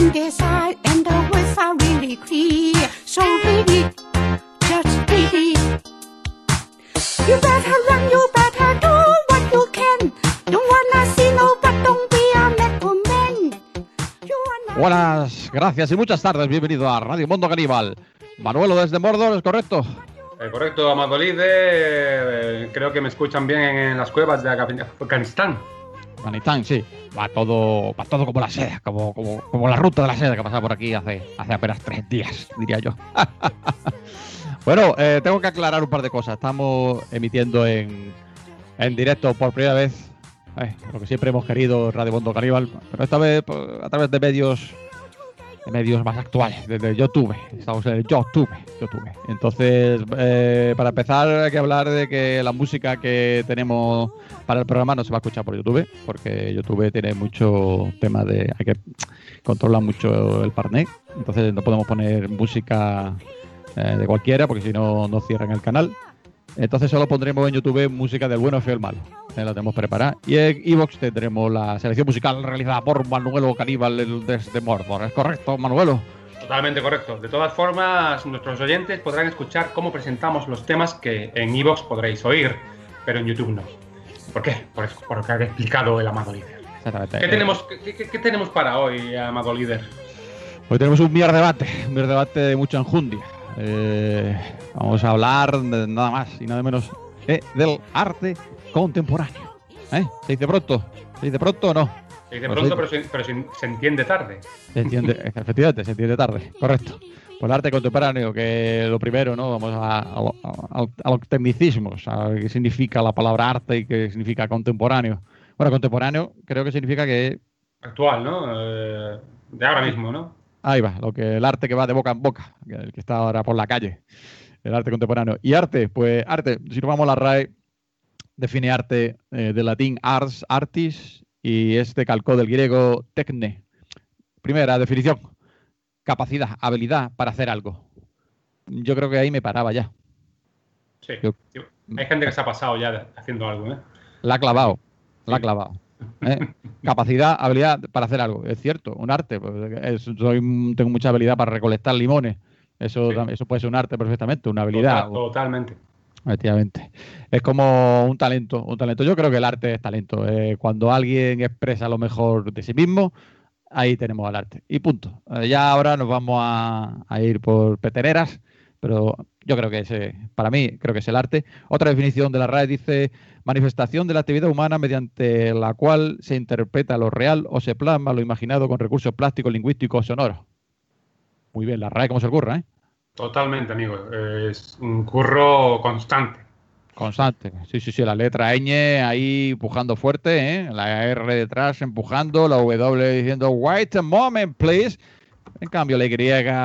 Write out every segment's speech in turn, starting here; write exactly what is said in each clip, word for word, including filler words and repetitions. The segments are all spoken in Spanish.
on this side and the west are really clear. So read it, just read it. You better run, you better do what you can. Don't wanna see no, but don't be a metal man. You wanna... Buenas, gracias y muchas tardes. Bienvenido a Radio Mundo Caníbal. Manuelo desde Mordor, ¿es correcto? Eh, correcto, Amado Líder. Eh, creo que me escuchan bien en las cuevas de Afganistán. Afganistán, sí. Va todo, va todo como la seda, como, como, como la ruta de la seda que pasaba por aquí hace, hace apenas tres días, diría yo. Bueno, eh, tengo que aclarar un par de cosas. Estamos emitiendo en, en directo por primera vez, eh, lo que siempre hemos querido, Radio Mundo Caníbal, pero esta vez a través de medios, de medios más actuales, desde YouTube. Estamos en el YouTube. YouTube. Entonces, eh, para empezar, hay que hablar de que la música que tenemos para el programa no se va a escuchar por YouTube, porque YouTube tiene mucho tema de... hay que controlar mucho el parné, entonces no podemos poner música eh, de cualquiera, porque si no, nos cierran el canal. Entonces solo pondremos en YouTube música del bueno, el feo y el malo. Eh, la tenemos preparada. Y en iVoox tendremos la selección musical realizada por Manuelo Caníbal desde Mordor. ¿Es correcto, Manuelo? Totalmente correcto. De todas formas, nuestros oyentes podrán escuchar cómo presentamos los temas que en iVoox podréis oír, pero en YouTube no. ¿Por qué? Por, eso, por lo que ha explicado el Amado Líder. Exactamente. ¿Qué, eh, tenemos, qué, qué, ¿Qué tenemos para hoy, Amado Líder? Hoy tenemos un mier debate, un mier debate de mucha enjundia. Eh, vamos a hablar de nada más y nada menos eh, del arte contemporáneo. ¿Eh? ¿Se dice pronto? ¿Se dice pronto o no? Se dice pronto, pero, se, pero se, se entiende tarde. Se entiende, efectivamente, se entiende tarde, correcto. Por el arte contemporáneo, que lo primero, ¿no? Vamos a, a, a, a los tecnicismos, a qué significa la palabra arte y qué significa contemporáneo. Bueno, contemporáneo creo que significa que... actual, ¿no? Eh, de ahora mismo, ¿no? Ahí va, lo que el arte que va de boca en boca, el que está ahora por la calle, el arte contemporáneo. Y arte, pues arte, si nos vamos a la RAE, define arte eh, del latín ars, artis, y este calcó del griego techne. Primera definición, capacidad, habilidad para hacer algo. Yo creo que ahí me paraba ya. Sí, Yo, hay gente que se ha pasado ya haciendo algo, ¿eh? La ha clavado, la ha clavado. ¿Eh? Capacidad, habilidad para hacer algo. Es cierto, un arte. Pues, es, soy, tengo mucha habilidad para recolectar limones. Eso, sí. Eso puede ser un arte perfectamente, una habilidad. Total, totalmente. Efectivamente. Es como un talento, un talento. Yo creo que el arte es talento. Eh, cuando alguien expresa lo mejor de sí mismo, ahí tenemos al arte. Y punto. Eh, ya ahora nos vamos a, a ir por peteneras, pero yo creo que ese, para mí, creo que es el arte. Otra definición de la RAE dice: manifestación de la actividad humana mediante la cual se interpreta lo real o se plasma lo imaginado con recursos plásticos, lingüísticos, sonoros. Muy bien, la RAE cómo se le ocurra, ¿eh? Totalmente, amigo. Es un curro constante. Constante. Sí, sí, sí. La letra ñ ahí empujando fuerte, ¿eh? La R detrás empujando, la W diciendo wait a moment, please. En cambio, la Y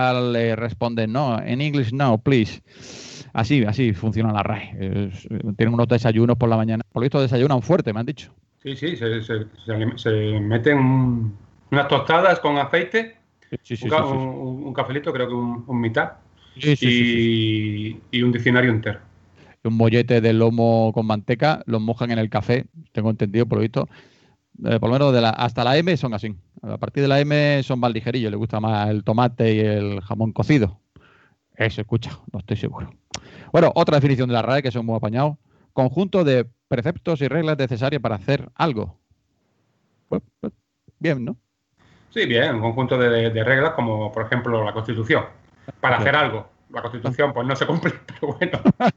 le responde no, en English no, please. Así, así funciona la RAE. Es, tienen unos desayunos por la mañana. Por lo visto desayunan fuerte, me han dicho. Sí, sí, se, se, se, se meten unas tostadas con aceite, sí, sí, un, ca sí, sí. Un, un cafelito, creo que un, un mitad, sí, sí, y, sí, sí. y un diccionario entero. Un mollete de lomo con manteca, los mojan en el café, tengo entendido, por lo visto. Eh, por lo menos de la, hasta la M son así. A partir de la M son más ligerillos, les gusta más el tomate y el jamón cocido. Eso, escucha, no estoy seguro. Bueno, otra definición de la RAE que son muy apañados. Conjunto de preceptos y reglas necesarias para hacer algo. Pues, pues, bien, ¿no? Sí, bien, un conjunto de, de, de reglas como, por ejemplo, la Constitución. Para hacer algo. La Constitución, pues no se cumple, pero bueno.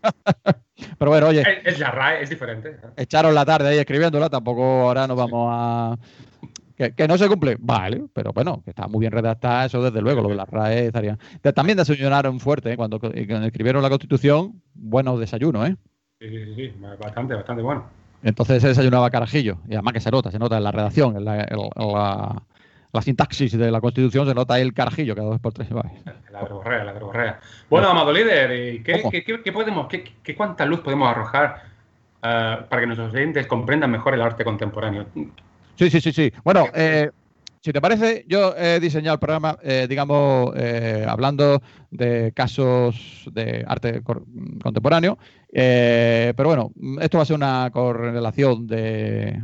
Pero bueno, oye. Es, es la RAE, es diferente. Echaron la tarde ahí escribiéndola, tampoco ahora nos vamos a... Que, que no se cumple, vale, pero bueno, que está muy bien redactada, eso desde luego, lo de la RAE estaría... También desayunaron fuerte, ¿eh? Cuando escribieron la Constitución, buenos desayunos, ¿eh? Sí, sí, sí, bastante, bastante bueno. Entonces se desayunaba carajillo, y además que se nota, se nota en la redacción, en la, en la, la sintaxis de la Constitución, se nota ahí el carajillo cada dos por tres. Vale. La verborrea, la verborrea. Bueno, Amado Líder, ¿qué, qué, qué, qué podemos, qué, qué cuánta luz podemos arrojar uh, para que nuestros oyentes comprendan mejor el arte contemporáneo? Sí, sí, sí, sí. Bueno, eh, si te parece, yo he diseñado el programa, eh, digamos, eh, hablando de casos de arte contemporáneo, eh, pero bueno, esto va a ser una correlación de,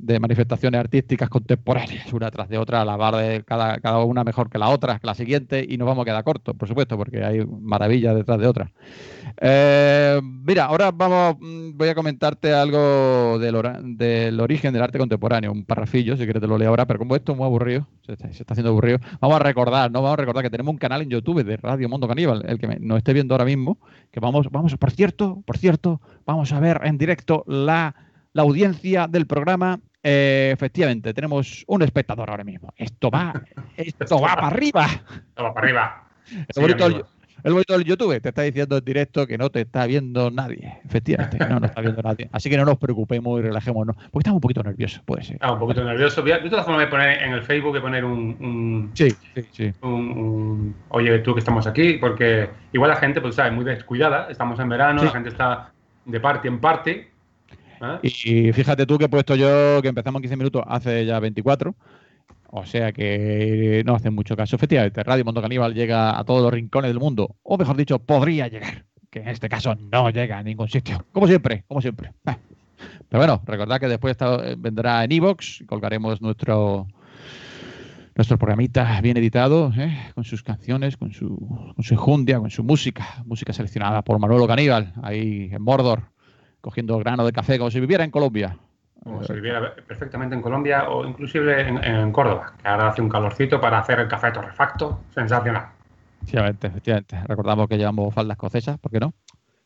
de manifestaciones artísticas contemporáneas, una tras de otra, a la bar de cada, cada una mejor que la otra, que la siguiente, y nos vamos a quedar cortos, por supuesto, porque hay maravillas detrás de otras. Eh, mira, ahora vamos, voy a comentarte algo del, ora, del origen del arte contemporáneo, un parrafillo, si quieres te lo leo ahora, pero como esto es muy aburrido, se está, se está haciendo aburrido, vamos a recordar, ¿no? Vamos a recordar que tenemos un canal en YouTube de Radio Mundo Caníbal, el que me, nos esté viendo ahora mismo, que vamos, vamos, por cierto, por cierto, vamos a ver en directo la, la audiencia del programa. Eh, efectivamente, tenemos un espectador ahora mismo. Esto va, esto va para arriba. Esto va para arriba. El Sí, bonito, del, amigo. el bonito del YouTube te está diciendo en directo que no te está viendo nadie. Efectivamente, no nos está viendo nadie. Así que no nos preocupemos y relajémonos. Porque estamos un poquito nerviosos, puede ser. Ah, un poquito nervioso. Voy a- De todas formas, voy a poner en el Facebook, voy a poner un, un, Sí, sí, sí. un- un- oye, tú que estamos aquí, porque igual la gente, pues, sabe, muy descuidada. Estamos en verano, Sí. la gente está de party en party. ¿eh? Y, y fíjate tú que he puesto yo que empezamos en quince minutos hace ya veinticuatro. O sea que no hacen mucho caso. Efectivamente, Radio Mundo Caníbal llega a todos los rincones del mundo. O mejor dicho, podría llegar. Que en este caso no llega a ningún sitio. Como siempre, como siempre. Eh. Pero bueno, recordad que después está, vendrá en iVoox. Colgaremos nuestro, nuestro programita bien editado, ¿eh? Con sus canciones, con su, con su enjundia, con su música. Música seleccionada por Manolo Caníbal, ahí en Mordor, cogiendo grano de café como si viviera en Colombia. Como si viviera perfectamente en Colombia o inclusive en, en Córdoba, que ahora hace un calorcito para hacer el café torrefacto. Sensacional. Efectivamente, efectivamente. Recordamos que llevamos faldas escocesas, ¿por qué no?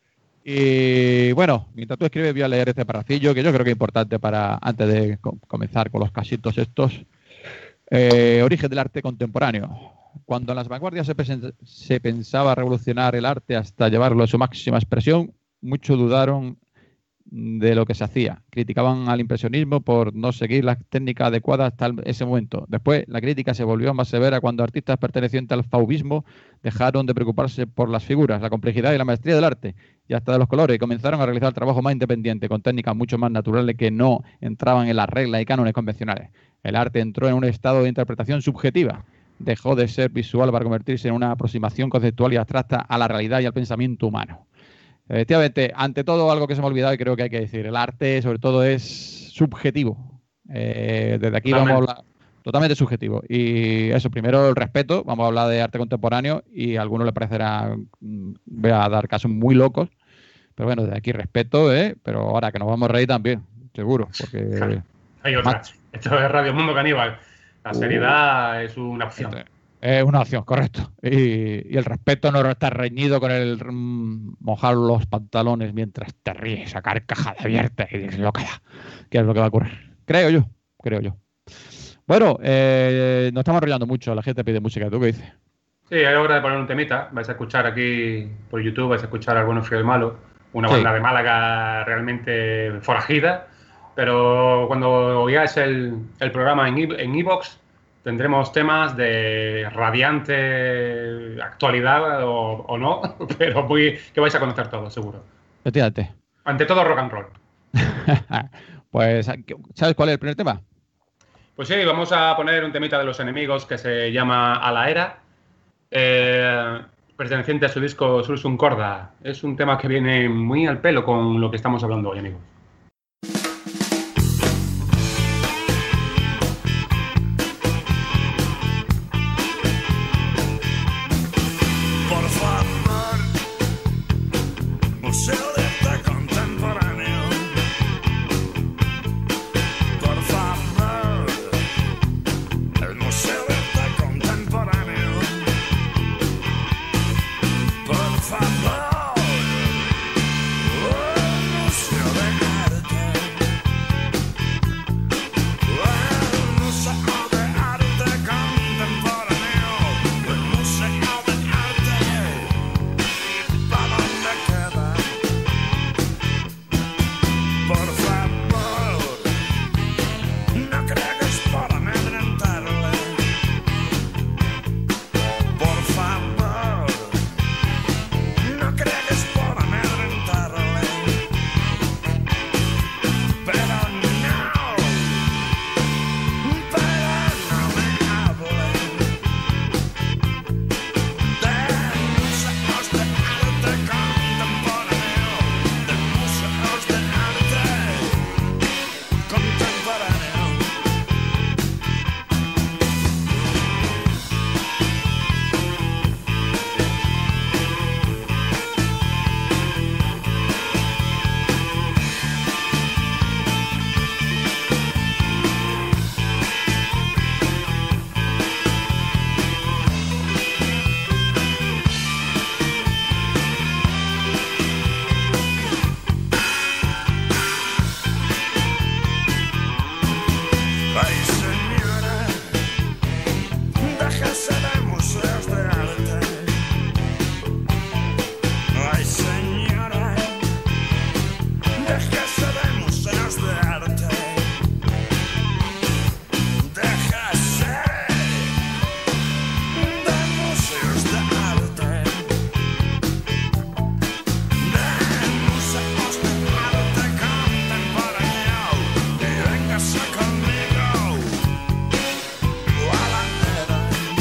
Y bueno, mientras tú escribes voy a leer este parrafillo que yo creo que es importante para antes de co- comenzar con los casitos estos. Eh, origen del arte contemporáneo. Cuando en las vanguardias se, pesen- se pensaba revolucionar el arte hasta llevarlo a su máxima expresión, muchos dudaron de lo que se hacía. Criticaban al impresionismo por no seguir las técnicas adecuadas hasta el- ese momento. Después, la crítica se volvió más severa cuando artistas pertenecientes al fauvismo dejaron de preocuparse por las figuras, la complejidad y la maestría del arte, y hasta de los colores, y comenzaron a realizar trabajo más independiente, con técnicas mucho más naturales que no entraban en las reglas y cánones convencionales. El arte entró en un estado de interpretación subjetiva. Dejó de ser visual para convertirse en una aproximación conceptual y abstracta a la realidad y al pensamiento humano. Efectivamente, ante todo, algo que se me ha olvidado y creo que hay que decir, el arte sobre todo es subjetivo. Eh, desde aquí Totalmente. vamos a hablar totalmente subjetivo. Y eso, primero el respeto, vamos a hablar de arte contemporáneo y a algunos les parecerá, mm, voy a dar casos muy locos, pero bueno, desde aquí respeto, ¿eh? Pero ahora que nos vamos a reír también, seguro, porque... Hay otra. Macho. Esto es Radio Mundo Caníbal. La seriedad es una opción. Es una opción, correcto. Y, y el respeto no está reñido con el mm, mojar los pantalones mientras te ríes a carcajada abierta y deslocada. ¿Qué es lo que va a ocurrir? Creo yo, creo yo. Bueno, eh, nos estamos enrollando mucho. La gente pide música. ¿Tú qué dices? Sí, hay hora de poner un temita. Vais a escuchar aquí por YouTube, vais a escuchar al bueno, frío y malo. Una Sí. banda de Málaga realmente forajida. Pero cuando oigáis el, el programa en i- en iVoox, tendremos temas de radiante actualidad o, o no, pero muy, que vais a conocer todos, seguro. Efectivamente. Ante todo, rock and roll. Pues, ¿sabes cuál es el primer tema? Pues sí, vamos a poner un temita de Los Enemigos que se llama A la Era, eh, perteneciente a su disco Sursum Corda. Es un tema que viene muy al pelo con lo que estamos hablando hoy, amigos. Por favor, Museo de Arte Contemporáneo. Por favor, el Museo de Arte Contemporáneo. Por favor, el Museo de Déjese de museos de arte. Déjese de museos de arte. De museos de arte contemporáneo. Y véngase conmigo a la era.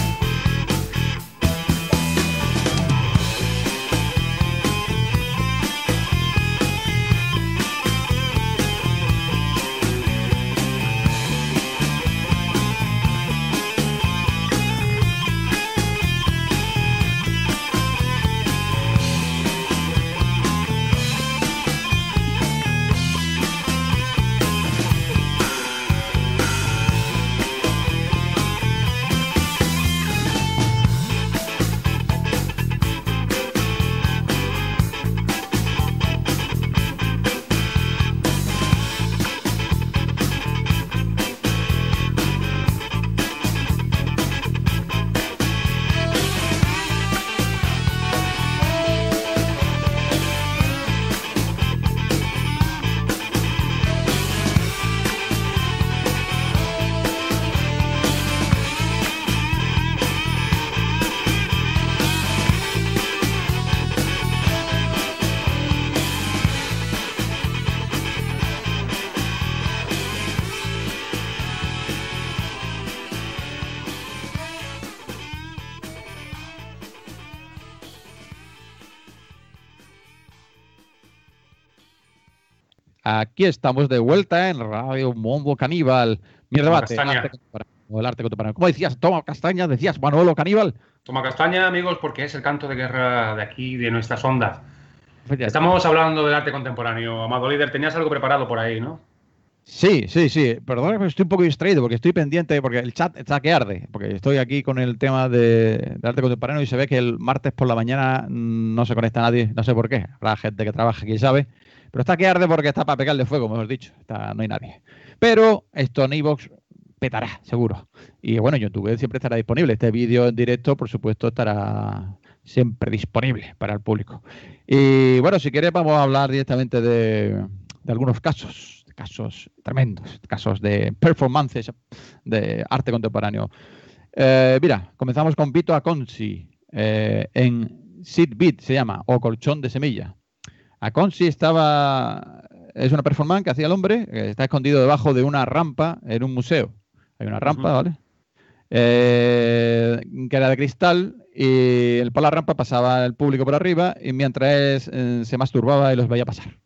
Aquí estamos de vuelta en Radio Mundo Caníbal. Mi Toma debate, castaña. arte contemporáneo, el arte contemporáneo. ¿Cómo decías? Toma castaña, decías Manolo Caníbal. Toma castaña, amigos, porque es el canto de guerra de aquí, de nuestras ondas. Efectivamente. Estamos hablando del arte contemporáneo. Amado líder, tenías algo preparado por ahí, ¿no? Sí, sí, sí. Perdón, pero estoy un poco distraído porque estoy pendiente, porque el chat está que arde. Porque estoy aquí con el tema de, de arte contemporáneo y se ve que el martes por la mañana mm, no se conecta nadie. No sé por qué. Habrá gente que trabaja, quién sabe. Pero está que arde porque está para pegarle fuego, mejor dicho. Está, no hay nadie. Pero esto en iVoox petará, seguro. Y bueno, YouTube siempre estará disponible. Este vídeo en directo, por supuesto, estará siempre disponible para el público. Y bueno, si quieres vamos a hablar directamente de, de algunos casos, de casos tremendos, casos de performances de arte contemporáneo. Eh, mira, comenzamos con Vito Aconci, eh, en Seed Beat se llama, o Colchón de Semilla. Aconci estaba, es una performance que hacía el hombre, que está escondido debajo de una rampa en un museo. Hay una rampa, Ujú. ¿vale? Eh, que era de cristal y el- por la rampa pasaba el público por arriba y mientras eh, se masturbaba y los veía pasar.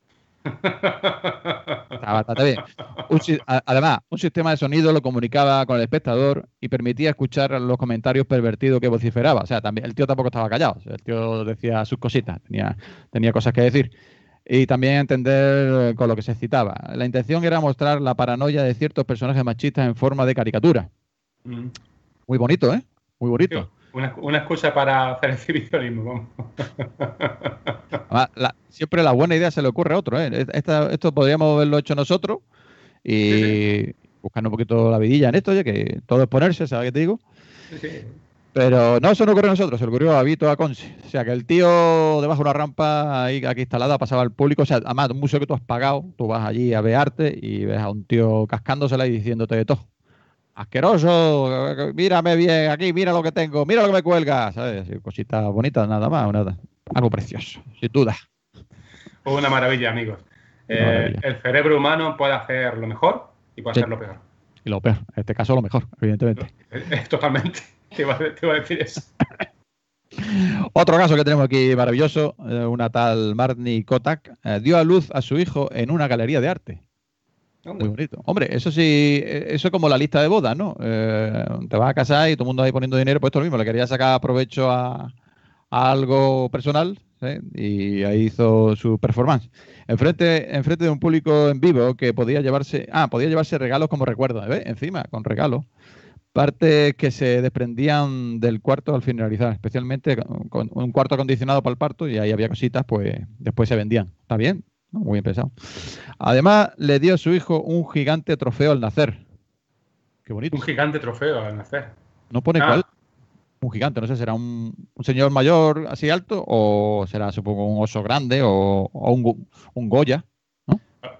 Estaba bastante bien. Un si- a- además, un sistema de sonido lo comunicaba con el espectador y permitía escuchar los comentarios pervertidos que vociferaba. O sea, también el tío tampoco estaba callado. O sea, el tío decía sus cositas, tenía, tenía cosas que decir. Y también entender eh, con lo que se excitaba. La intención era mostrar la paranoia de ciertos personajes machistas en forma de caricatura. Mm. Muy bonito, ¿eh? Muy bonito. Una, una excusa para hacer exhibicionismo, vamos. Además, la- siempre la buena idea se le ocurre a otro, ¿eh? Esta- esto podríamos haberlo hecho nosotros y Sí, buscando un poquito la vidilla en esto, oye, que todo es ponerse, ¿sabes qué te digo? Sí, sí. Pero no, eso no ocurrió a nosotros, se le ocurrió a Vito Aconci. O sea, que el tío debajo de una rampa ahí aquí instalada pasaba al público. O sea, además, un museo que tú has pagado, tú vas allí a ver arte y ves a un tío cascándosela y diciéndote de todo. Asqueroso, mírame bien aquí, mira lo que tengo, mira lo que me cuelga, ¿sabes? Así, cositas bonitas, nada más, nada. Algo precioso, sin duda. Una maravilla, amigos. Una Eh, maravilla. el cerebro humano puede hacer lo mejor y puede Sí. hacer lo peor. Y lo peor, en este caso lo mejor, evidentemente. Eh, eh, Totalmente. Te iba, a, te iba a decir eso. Otro caso que tenemos aquí maravilloso, eh, una tal Marni Kotak eh, dio a luz a su hijo en una galería de arte. Muy bonito. Hombre, eso sí, eh, eso es como la lista de bodas, ¿no? Eh, te vas a casar y todo el mundo ahí poniendo dinero, pues esto es lo mismo, le quería sacar provecho a, a algo personal, ¿sí? Y ahí hizo su performance. Enfrente, enfrente de un público en vivo que podía llevarse, ah, podía llevarse regalos como recuerdo, ¿ves? Encima, con regalos. Partes que se desprendían del cuarto al finalizar, especialmente con, con un cuarto acondicionado para el parto y ahí había cositas, pues después se vendían. ¿Está bien? ¿No? Muy bien pensado. Además, le dio a su hijo un gigante trofeo al nacer. Qué bonito. Un gigante trofeo al nacer. No pone Ah. cuál. Un gigante, no sé, será un, un señor mayor así alto o será, supongo, un oso grande o, o un, go- un Goya.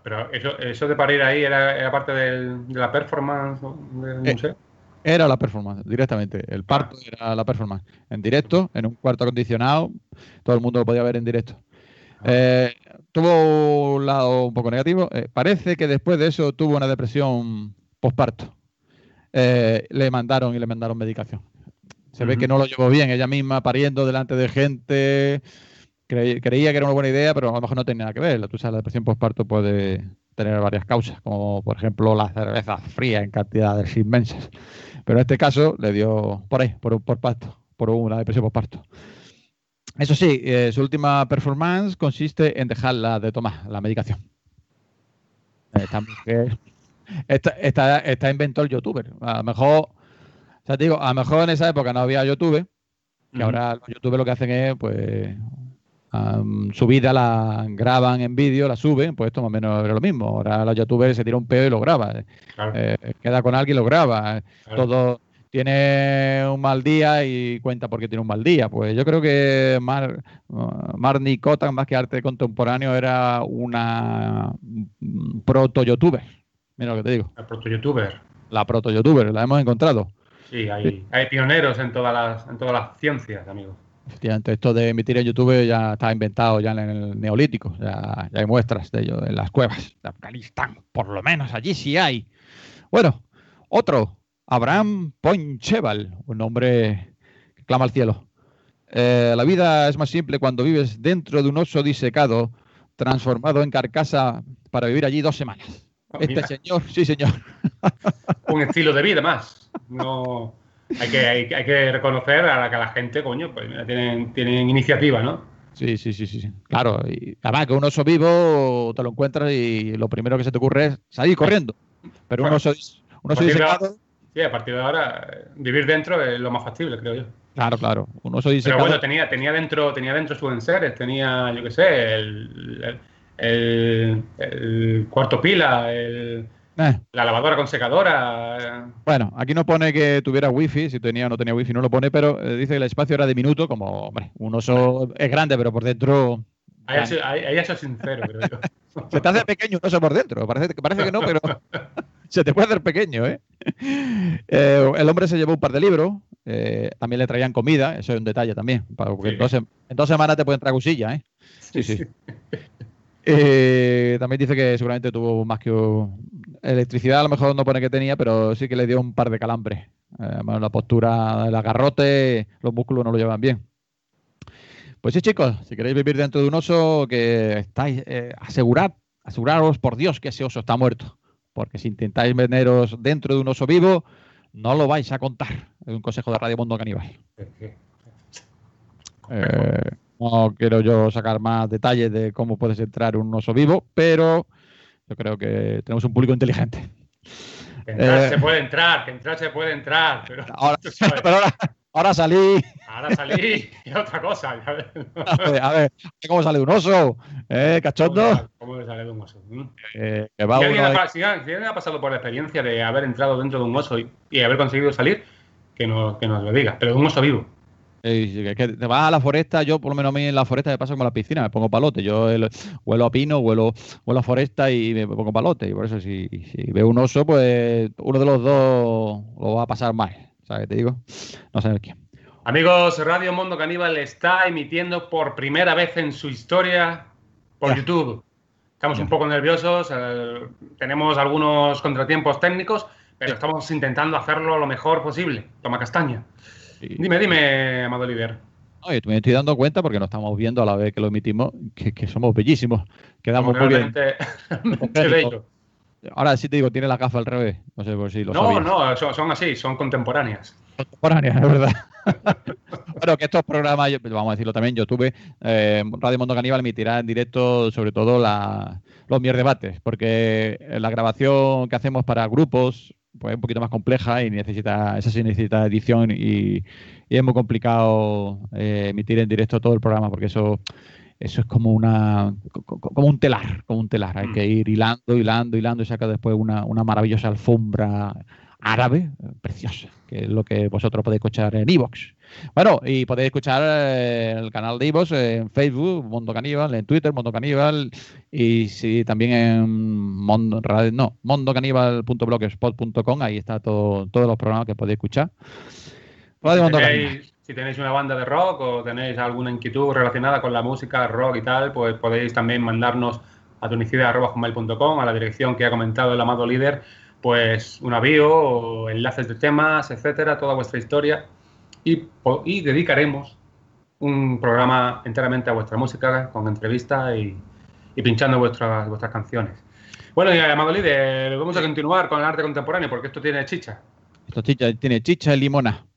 pero eso, eso de para ir ahí era, era parte del, de la performance del Eh, museo. Era la performance, directamente. El parto era la performance. En directo, en un cuarto acondicionado, todo el mundo lo podía ver en directo. Eh, tuvo un lado un poco negativo. Eh, parece que después de eso tuvo una depresión posparto. Eh, le mandaron y le mandaron medicación. Se ve Ujú. que no lo llevó bien ella misma, pariendo delante de gente. Cre- creía que era una buena idea, pero a lo mejor no tenía nada que ver. Tú sabes, la depresión posparto puede tener varias causas, como por ejemplo la cerveza fría en cantidades inmensas. Pero en este caso le dio por ahí, por, por parto, por una depresión posparto. Eso sí, eh, su última performance consiste en dejarla de tomar la medicación. Esta mujer, esta, esta, esta inventó el youtuber. A lo mejor, o sea, te digo, a lo mejor en esa época no había youtuber, que Ujú. ahora los youtubers lo que hacen es, pues, um, su vida la graban en vídeo, la suben, pues esto más o menos era lo mismo. Ahora los youtubers se tira un peo y lo graba. Claro, Eh, queda con alguien y lo graba. claro. Todo tiene un mal día y cuenta por qué tiene un mal día. Pues yo creo que Mar, uh, Marnie Kotan, más que arte contemporáneo, era una mm, proto-youtuber. Mira lo que te digo. El proto-youtuber. La proto-youtuber, la hemos encontrado. Sí, hay, hay pioneros en todas las, en todas las ciencias, amigo. Efectivamente, esto de emitir en YouTube ya está inventado ya en el Neolítico. Ya, ya hay muestras de ello en las cuevas de Afganistán. Por lo menos allí sí hay. Bueno, otro. Abraham Poincheval, un nombre que clama al cielo. Eh, la vida es más simple cuando vives dentro de un oso disecado, transformado en carcasa para vivir allí dos semanas. Oh, Este mira, señor, sí señor. un estilo de vida más. No, hay que, hay, hay que reconocer a la que la gente, coño, pues mira, tienen, tienen iniciativa, ¿no? Sí, sí, sí, sí, sí. Claro, y además que un oso vivo te lo encuentras y lo primero que se te ocurre es salir corriendo. Pero un Bueno, oso, dis- un a oso partir de ahora- disecado, Sí, a partir de ahora, eh, vivir dentro es lo más factible, creo yo. claro, claro. Un oso Pero disecado. bueno, tenía, tenía dentro, tenía dentro sus enseres, tenía, yo qué sé, el, el, el- el cuarto pila, el- eh, la lavadora con secadora. eh. Bueno, aquí no pone que tuviera wifi, si tenía o no tenía wifi, no lo pone, pero eh, dice que el espacio era diminuto, como, hombre, un oso es grande, pero por dentro Ahí ha sido- ahí- ahí ha sido sincero, creo yo. se te hace pequeño un oso por dentro. Parece, parece que no, pero se te puede hacer pequeño, ¿eh? Eh, el hombre se llevó un par de libros, eh, también le traían comida, eso es un detalle también, para- porque Sí. en, dos, sem- en dos semanas te pueden traer cosillas, ¿eh? Sí, sí. Eh, también dice que seguramente tuvo más que un- electricidad, a lo mejor no pone que tenía, pero sí que le dio un par de calambres. Eh, bueno, la postura del agarrote, los músculos no lo llevan bien. Pues sí, chicos, si queréis vivir dentro de un oso, que estáis, eh, asegurad, aseguraros por Dios que ese oso está muerto. Porque si intentáis veneros dentro de un oso vivo, no lo vais a contar. Es un consejo de Radio Mundo Caníbal. Eh, no quiero yo sacar más detalles de cómo puedes entrar en un oso vivo, pero yo creo que tenemos un público inteligente. Que entrar Eh. se puede entrar, que entrar se puede entrar, pero Ahora, tú sabes, pero ahora, ahora salí. ahora salí y otra cosa. ya ves. A ver, a ver, ¿cómo sale de un oso? ¿Eh, cachondo? ¿Cómo le sale de un oso? ¿Mm? Eh, que va Si alguien, uno ha, ahí- pa- si alguien- si alguien ha pasado por la experiencia de haber entrado dentro de un oso y, y haber conseguido salir, que nos, que nos lo diga, pero de un oso vivo. Eh, que te vas a la foresta, yo por lo menos a mí en la foresta me pasa como a la piscina, me pongo palote. Yo el- huelo a pino, huelo, huelo a foresta y me pongo palote. Y por eso si, si veo un oso, pues uno de los dos lo va a pasar mal. ¿Sabes qué te digo? No sé quién. Amigos, Radio Mundo Caníbal está emitiendo por primera vez en su historia por Ya. YouTube. Estamos Ya. un poco nerviosos, eh, tenemos algunos contratiempos técnicos, pero Sí. estamos intentando hacerlo lo mejor posible. Toma castaña. Y- Dime, dime, Amado Oliver. Oye, me estoy dando cuenta porque nos estamos viendo a la vez que lo emitimos, que, que somos bellísimos. Quedamos Como muy bien. realmente, realmente bello. Ahora sí te digo, tiene la gafa al revés. No sé por si lo No, sabías. no, son, son así, son contemporáneas. Contemporánea, es verdad. Bueno, que estos programas, yo- vamos a decirlo también, yo tuve, eh, Radio Mundo Caníbal emitirá en directo sobre todo la, los mierdebates, porque la grabación que hacemos para grupos pues es un poquito más compleja y necesita, esa sí necesita edición y, y es muy complicado eh, emitir en directo todo el programa, porque eso, eso es como una co- co- como un telar, como un telar. Hay Mm. que ir hilando, hilando, hilando y saca después una, una maravillosa alfombra árabe, eh, preciosa, que es lo que vosotros podéis escuchar en iVoox. Bueno, y podéis escuchar eh, el canal de iVoox en Facebook, Mundo Caníbal, en Twitter, Mundo Caníbal, y sí, también en Mondo, Radio- no, mondocaníbal punto blogspot punto com, ahí está todo, todos los programas que podéis escuchar. Radio Si Mundo Caníbal. tenéis, si tenéis una banda de rock o tenéis alguna inquietud relacionada con la música, rock y tal, pues podéis también mandarnos a tunicida arroba hotmail punto com, a la dirección que ha comentado el amado líder, pues una bio o enlaces de temas, etcétera, toda vuestra historia, y, po- y dedicaremos un programa enteramente a vuestra música, con entrevistas y, y pinchando vuestras, vuestras canciones. Bueno, y amado líder, vamos a continuar con el arte contemporáneo, porque esto tiene chicha. Esto chicha, tiene chicha y limona.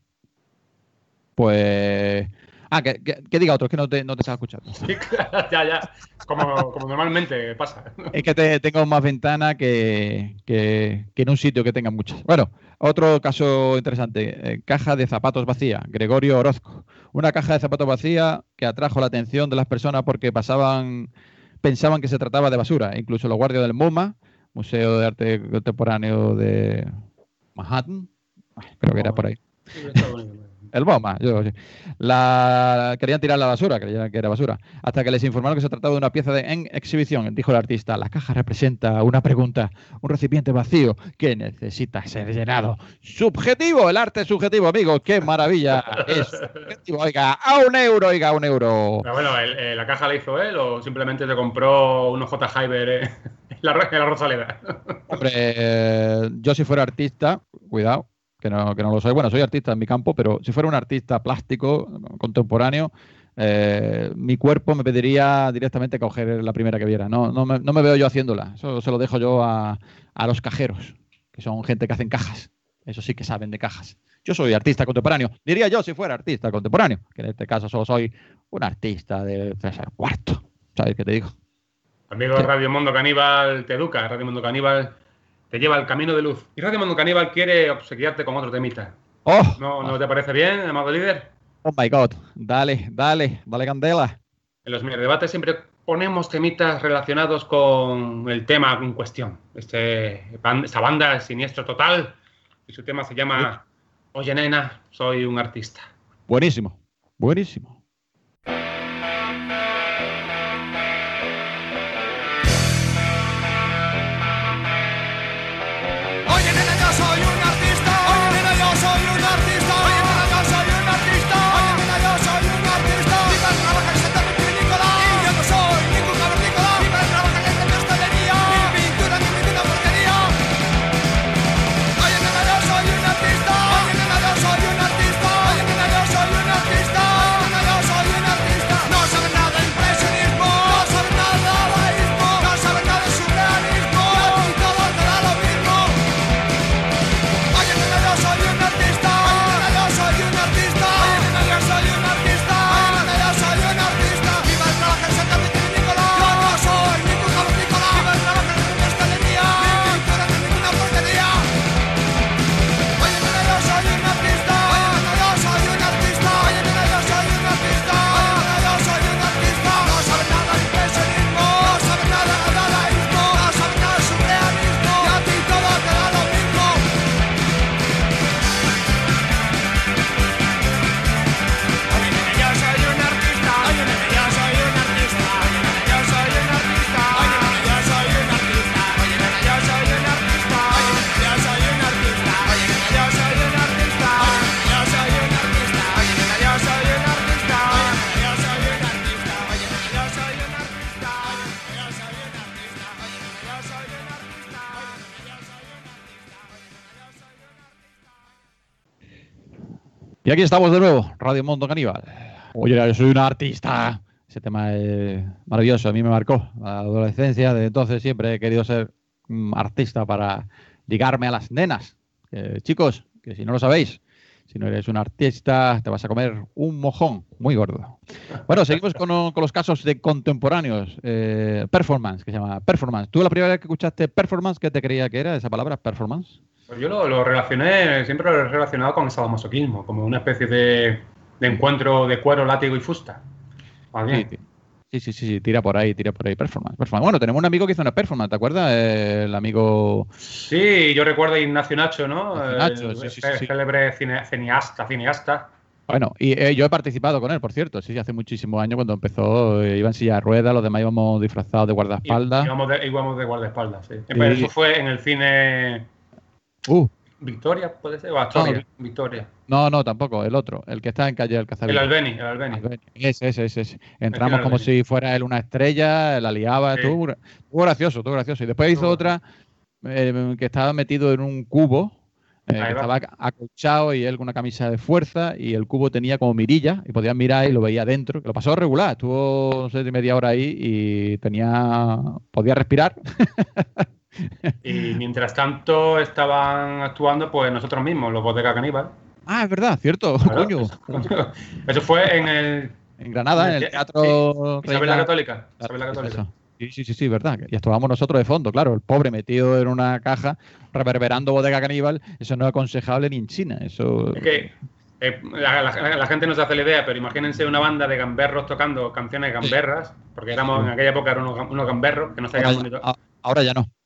Pues... Ah, que, que, que diga otro, es que no te, no te estaba escuchando. Sí, ya, ya, como, como normalmente pasa. Es que te, tengo más ventanas que, que, que en un sitio que tenga muchas. Bueno, otro caso interesante. Eh, caja de zapatos vacía. Gregorio Orozco. Una caja de zapatos vacía que atrajo la atención de las personas porque pasaban, pensaban que se trataba de basura. Incluso los guardias del MoMA, Museo de Arte Contemporáneo de Manhattan, creo que era por ahí. El MoMA, yo sí. La querían tirar a la basura, creían que era basura, hasta que les informaron que se trataba de una pieza de, en exhibición. Dijo el artista: la caja representa una pregunta, un recipiente vacío que necesita ser llenado. Subjetivo, el arte es subjetivo, amigos, qué maravilla. Es subjetivo, oiga, a un euro, oiga, a un euro. Pero bueno, el, eh, ¿la caja la hizo él o simplemente te compró unos J. Hyber eh, en la, en la Rosaleda? Hombre, eh, yo si fuera artista, cuidado, que no, que no lo soy. Bueno, soy artista en mi campo, pero si fuera un artista plástico, contemporáneo, eh, mi cuerpo me pediría directamente coger la primera que viera. No, no, me, no me veo yo haciéndola. Eso se lo dejo yo a, a los cajeros, que son gente que hacen cajas. Eso sí que saben de cajas. Yo soy artista contemporáneo. Diría yo si fuera artista contemporáneo, que en este caso solo soy un artista de tercer cuarto. ¿Sabes qué te digo? Amigo, Sí. Radio Mundo Caníbal te educa, Radio Mundo Caníbal te lleva al camino de luz. Y Radio Mundo Caníbal quiere obsequiarte con otro temita. ¡Oh! ¿No, ¿no te parece bien, amado líder? ¡Oh, my God! Dale, dale, dale candela. En los debates siempre ponemos temitas relacionados con el tema en cuestión. Este, ban- esta banda es Siniestro Total y su tema se llama Oye, nena, soy un artista. Buenísimo, buenísimo. Oye, nena, yo soy un artista. Oye, nena, yo soy un artista. Oye, nena, yo soy un artista. Oye, nena, yo soy un artista. Viva el trabajo que se te vinícola. Y yo no soy ningún cavernícola. Viva el trabajo que te hostelería. Mi pintura, mi pintura porquería. Oye, nena, yo soy un artista. Oye, nena, yo soy un artista. Oye, nena, yo soy un artista. Oye, nena, yo soy un artista. No saben nada de impresionismo. No saben nada de dadaísmo. No saben nada de surrealismo. Y a ti todo te da lo mismo. Oye, nena, yo soy un artista. Oye, nena, yo soy un artista. Oye, nena, yo soy un artista. Oye, nena, yo soy un artista. Viva el trabajo en Santa Vitivinícola. Yo no soy ningún cavernícola. Viva el trabajo en la hostelería. Mi pintura no es ninguna porquería. Oye, nena, yo soy un artista. Oye, nena, yo soy un artista. Oye, nena, yo soy un artista. Oye, nena, yo soy un artista. No saben nada de impresionismo. No saben nada de dadaísmo. No saben nada de surrealismo. Y a ti todo te da lo mismo. Oye, nena, yo soy un artista. Oye, nena, yo soy un artista. Oye, nena, yo soy un artista. Oye, nena, yo soy un artista. Oye, nena, yo soy un artista. Oye, nena, yo soy un artista. Oye, nena, yo soy un artista. Oye, nena, yo soy un artista. Oye, nena, yo soy un artista. Oye, nena, yo soy un artista. Oye, nena, yo soy un artista. Oye, nena, yo soy un artista. Oye, nena, yo soy un artista. Oye, nena, yo soy un artista. Y aquí estamos de nuevo, Radio Mundo Caníbal. Oye, yo soy un artista. Ese tema es maravilloso, a mí me marcó la adolescencia. Desde entonces siempre he querido ser mm, artista para ligarme a las nenas. Eh, chicos, que si no lo sabéis, si no eres un artista te vas a comer un mojón muy gordo. Bueno, seguimos con, con los casos de contemporáneos. Eh, performance, que se llama performance. ¿Tú la primera vez que escuchaste performance, qué te creía que era esa palabra, performance? Pues yo lo, lo relacioné, siempre lo he relacionado con el sadomasoquismo, como una especie de, de encuentro de cuero, látigo y fusta. Más bien. Sí, sí, sí, sí, sí, tira por ahí, tira por ahí, performance, performance. Bueno, tenemos un amigo que hizo una performance, ¿te acuerdas? Eh, el amigo... Sí, yo recuerdo a Ignacio Nacho, ¿no? Ignacio Nacho, El sí, sí, ce- sí. célebre cine- cineasta, cineasta, Bueno, y eh, yo he participado con él, por cierto. Sí, sí, hace muchísimos años cuando empezó, eh, iba en silla de ruedas, los demás íbamos disfrazados de guardaespaldas. Íbamos de, íbamos de guardaespaldas, sí. Sí. Pero eso fue en el cine Uh, Victoria, ¿puede ser? O Astoria, Victoria. no, no, tampoco, el otro, el que está en calle Alcázar. El Albeni, el Albeni. Albeni. Ese, ese, ese, ese. Entramos El como Albeni. si fuera él una estrella, la liaba, Sí. estuvo, estuvo gracioso, estuvo gracioso. Y después hizo Estuvo- otra eh, que estaba metido en un cubo, eh, que Ahí va. estaba acolchado y él con una camisa de fuerza y el cubo tenía como mirilla y podías mirar y lo veía dentro. Que lo pasó regular, estuvo no sé, de media hora ahí y tenía, podía respirar. Y mientras tanto estaban actuando, pues nosotros mismos, los Bodega Caníbal. Ah, es verdad, cierto, Claro, coño. Eso, eso fue en el En Granada, en el Sí, teatro Isabel Reina- la Católica. Claro, Isabel la es Católica. eso. Sí, sí, sí, sí, verdad. Y estábamos nosotros de fondo, claro. El pobre metido en una caja, reverberando Bodega Caníbal. Eso no es aconsejable ni en China. Eso. Es que eh, la, la- la gente no se hace la idea, pero imagínense una banda de gamberros tocando canciones gamberras, porque éramos en aquella época eran unos, gam- unos gamberros que no ahora, sabíamos ni ya, to- a- ahora ya no.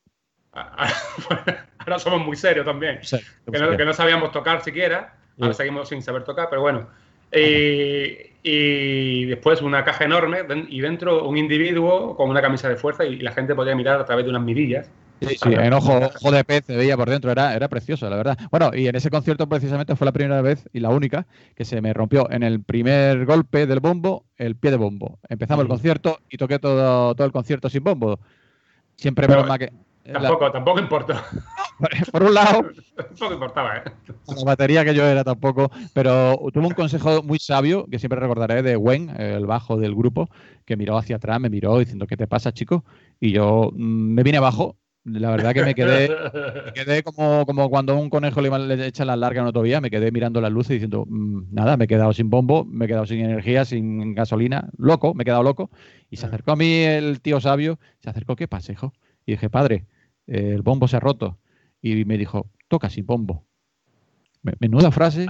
Ahora somos muy serios también. Sí, Que no, que no sabíamos tocar siquiera. Ahora Sí. seguimos sin saber tocar, pero bueno. Y, y después una caja enorme den- y dentro un individuo con una camisa de fuerza y la gente podía mirar a través de unas mirillas. Sí, sí, en ojo, ojo de pez se veía por dentro, era, era precioso, la verdad. Bueno, y en ese concierto precisamente fue la primera vez y la única que se me rompió en el primer golpe del bombo el pie de bombo. Empezamos el Mm. concierto y toqué todo, todo el concierto sin bombo. Siempre Pero menos mal que... la- Tampoco, tampoco importó. por un lado, Tampoco importaba, ¿eh? la batería que yo era tampoco, pero tuvo un consejo muy sabio que siempre recordaré de Gwen, el bajo del grupo, que miró hacia atrás, me miró diciendo, ¿qué te pasa, chico? Y yo mm, me vine abajo. La verdad que me quedé, me quedé como, como cuando a un conejo le, le echan las largas en una autovía, me quedé mirando las luces y diciendo, mmm, nada, me he quedado sin bombo, me he quedado sin energía, sin gasolina, loco, me he quedado loco. Y se acercó a mí el tío sabio, se acercó, ¿qué pasa, hijo? Y dije, padre, eh, el bombo se ha roto. Y me dijo, toca sin bombo. Me- Menuda frase.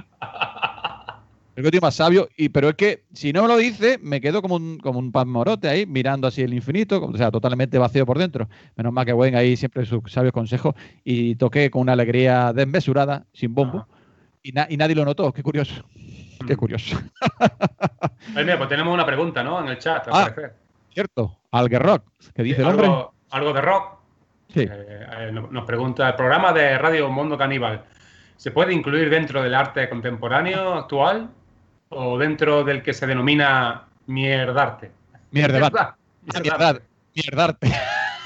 El tío más sabio, y, pero es que si no me lo dice, me quedo como un, como un pasmorote ahí, mirando así el infinito, o sea, totalmente vacío por dentro. Menos mal que Gwen ahí siempre sus sabios consejos, y toqué con una alegría desmesurada, sin bombo, Ajá. y, na- y nadie lo notó. Qué curioso. Qué curioso. Ay, mira, pues tenemos una pregunta, ¿no? En el chat, al Ah. parecer. Cierto, Alger Rock, que dice el hombre. algo, algo de rock. Sí. Eh, eh, nos nos pregunta, ¿el programa de Radio Mundo Caníbal se puede incluir dentro del arte contemporáneo actual o dentro del que se denomina mierdarte? Mierdebate. Mierda- Ah, mierdarte. mierdar, mierdarte.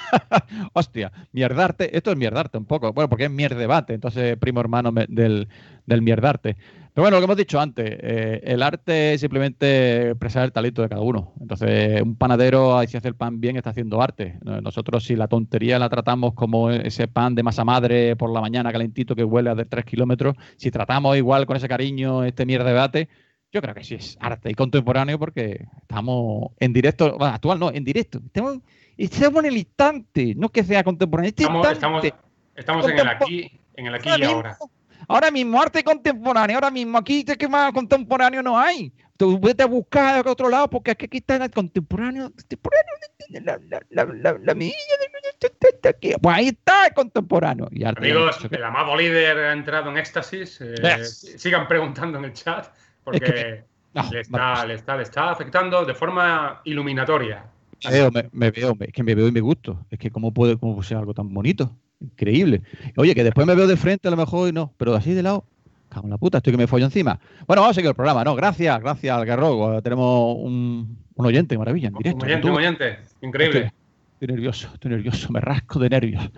Hostia, mierdarte. Esto es mierdarte un poco. Bueno, porque es mierdebate, entonces primo hermano me- del, del mierdarte. Pero bueno, lo que hemos dicho antes, eh, el arte es simplemente expresar el talento de cada uno. Entonces, un panadero, si hace el pan bien, está haciendo arte. No- Nosotros, si la tontería la tratamos como ese pan de masa madre por la mañana calentito que huele a de tres kilómetros, si tratamos igual con ese cariño este mierdebate, yo creo que sí es arte y contemporáneo porque estamos en directo, bueno, actual no, en directo. Estamos, estamos en el instante, no que sea contemporáneo. Este Estamos, instante, estamos, estamos en el aquí, en el aquí y mismo, ahora. ahora mismo, arte contemporáneo, ahora mismo, aquí ¿de qué más contemporáneo no hay? Tú vete a buscar a otro lado porque aquí, aquí está el contemporáneo, contemporáneo, la, la, la, la, la milla de- aquí. Pues ahí está el contemporáneo. Y arte, Amigos, ya, el amado líder ha entrado en éxtasis. Eh, Yes. Sigan preguntando en el chat porque Es que- no, le, está, le, está, le está afectando de forma iluminatoria. Me veo, me, me veo, me- es que me veo y me gusto. Es que cómo puede, cómo puede ser algo tan bonito. Increíble. Oye, que después me veo de frente a lo mejor y no, pero así de lado, cago en la puta, estoy que me follo encima. Bueno, vamos a seguir el programa, ¿no? Gracias, gracias al Garro. Tenemos un, un oyente, maravilla, en directo. Un oyente, Tú- un oyente. Increíble. Estoy, estoy nervioso, estoy nervioso, me rasco de nervios.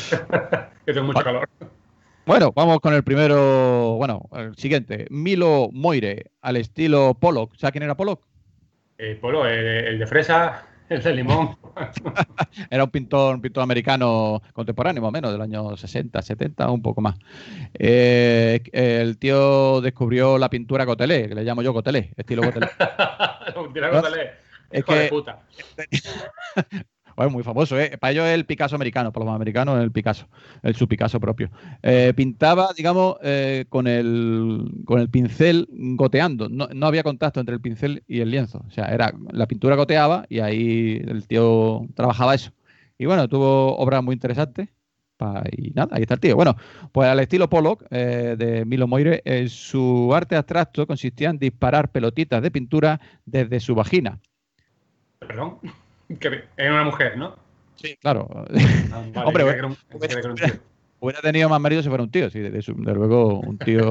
Que tengo mucho calor. Bueno, vamos con el primero, bueno, el siguiente. Milo Moire, al estilo Pollock. ¿Sabes quién era Pollock? Eh, Polo, el, el de fresa, el de limón. Era un pintor, un pintor americano contemporáneo, más o menos, del año sesenta, setenta, un poco más. Eh, el tío descubrió la pintura Cotelé, que le llamo yo Cotelé, estilo Cotelé. Tira cótale. Es Hijo de que- puta. Bueno, muy famoso, ¿eh? Para ellos es el Picasso americano, para los americanos es el Picasso, el su Picasso propio. Eh, pintaba, digamos, eh, con, el, con el pincel goteando. No, no había contacto entre el pincel y el lienzo. O sea, era la pintura goteaba y ahí el tío trabajaba eso. Y bueno, tuvo obras muy interesantes. Pa, y nada, ahí está el tío. Bueno, pues al estilo Pollock eh, de Milo Moire, eh, su arte abstracto consistía en disparar pelotitas de pintura desde su vagina. Perdón. Que es una mujer, ¿no? Sí, claro. Ah, vale, Hombre, creía que era un- creía que era un tío. hubiera tenido más mérito si fuera un tío, sí, de, de, su- de luego un tío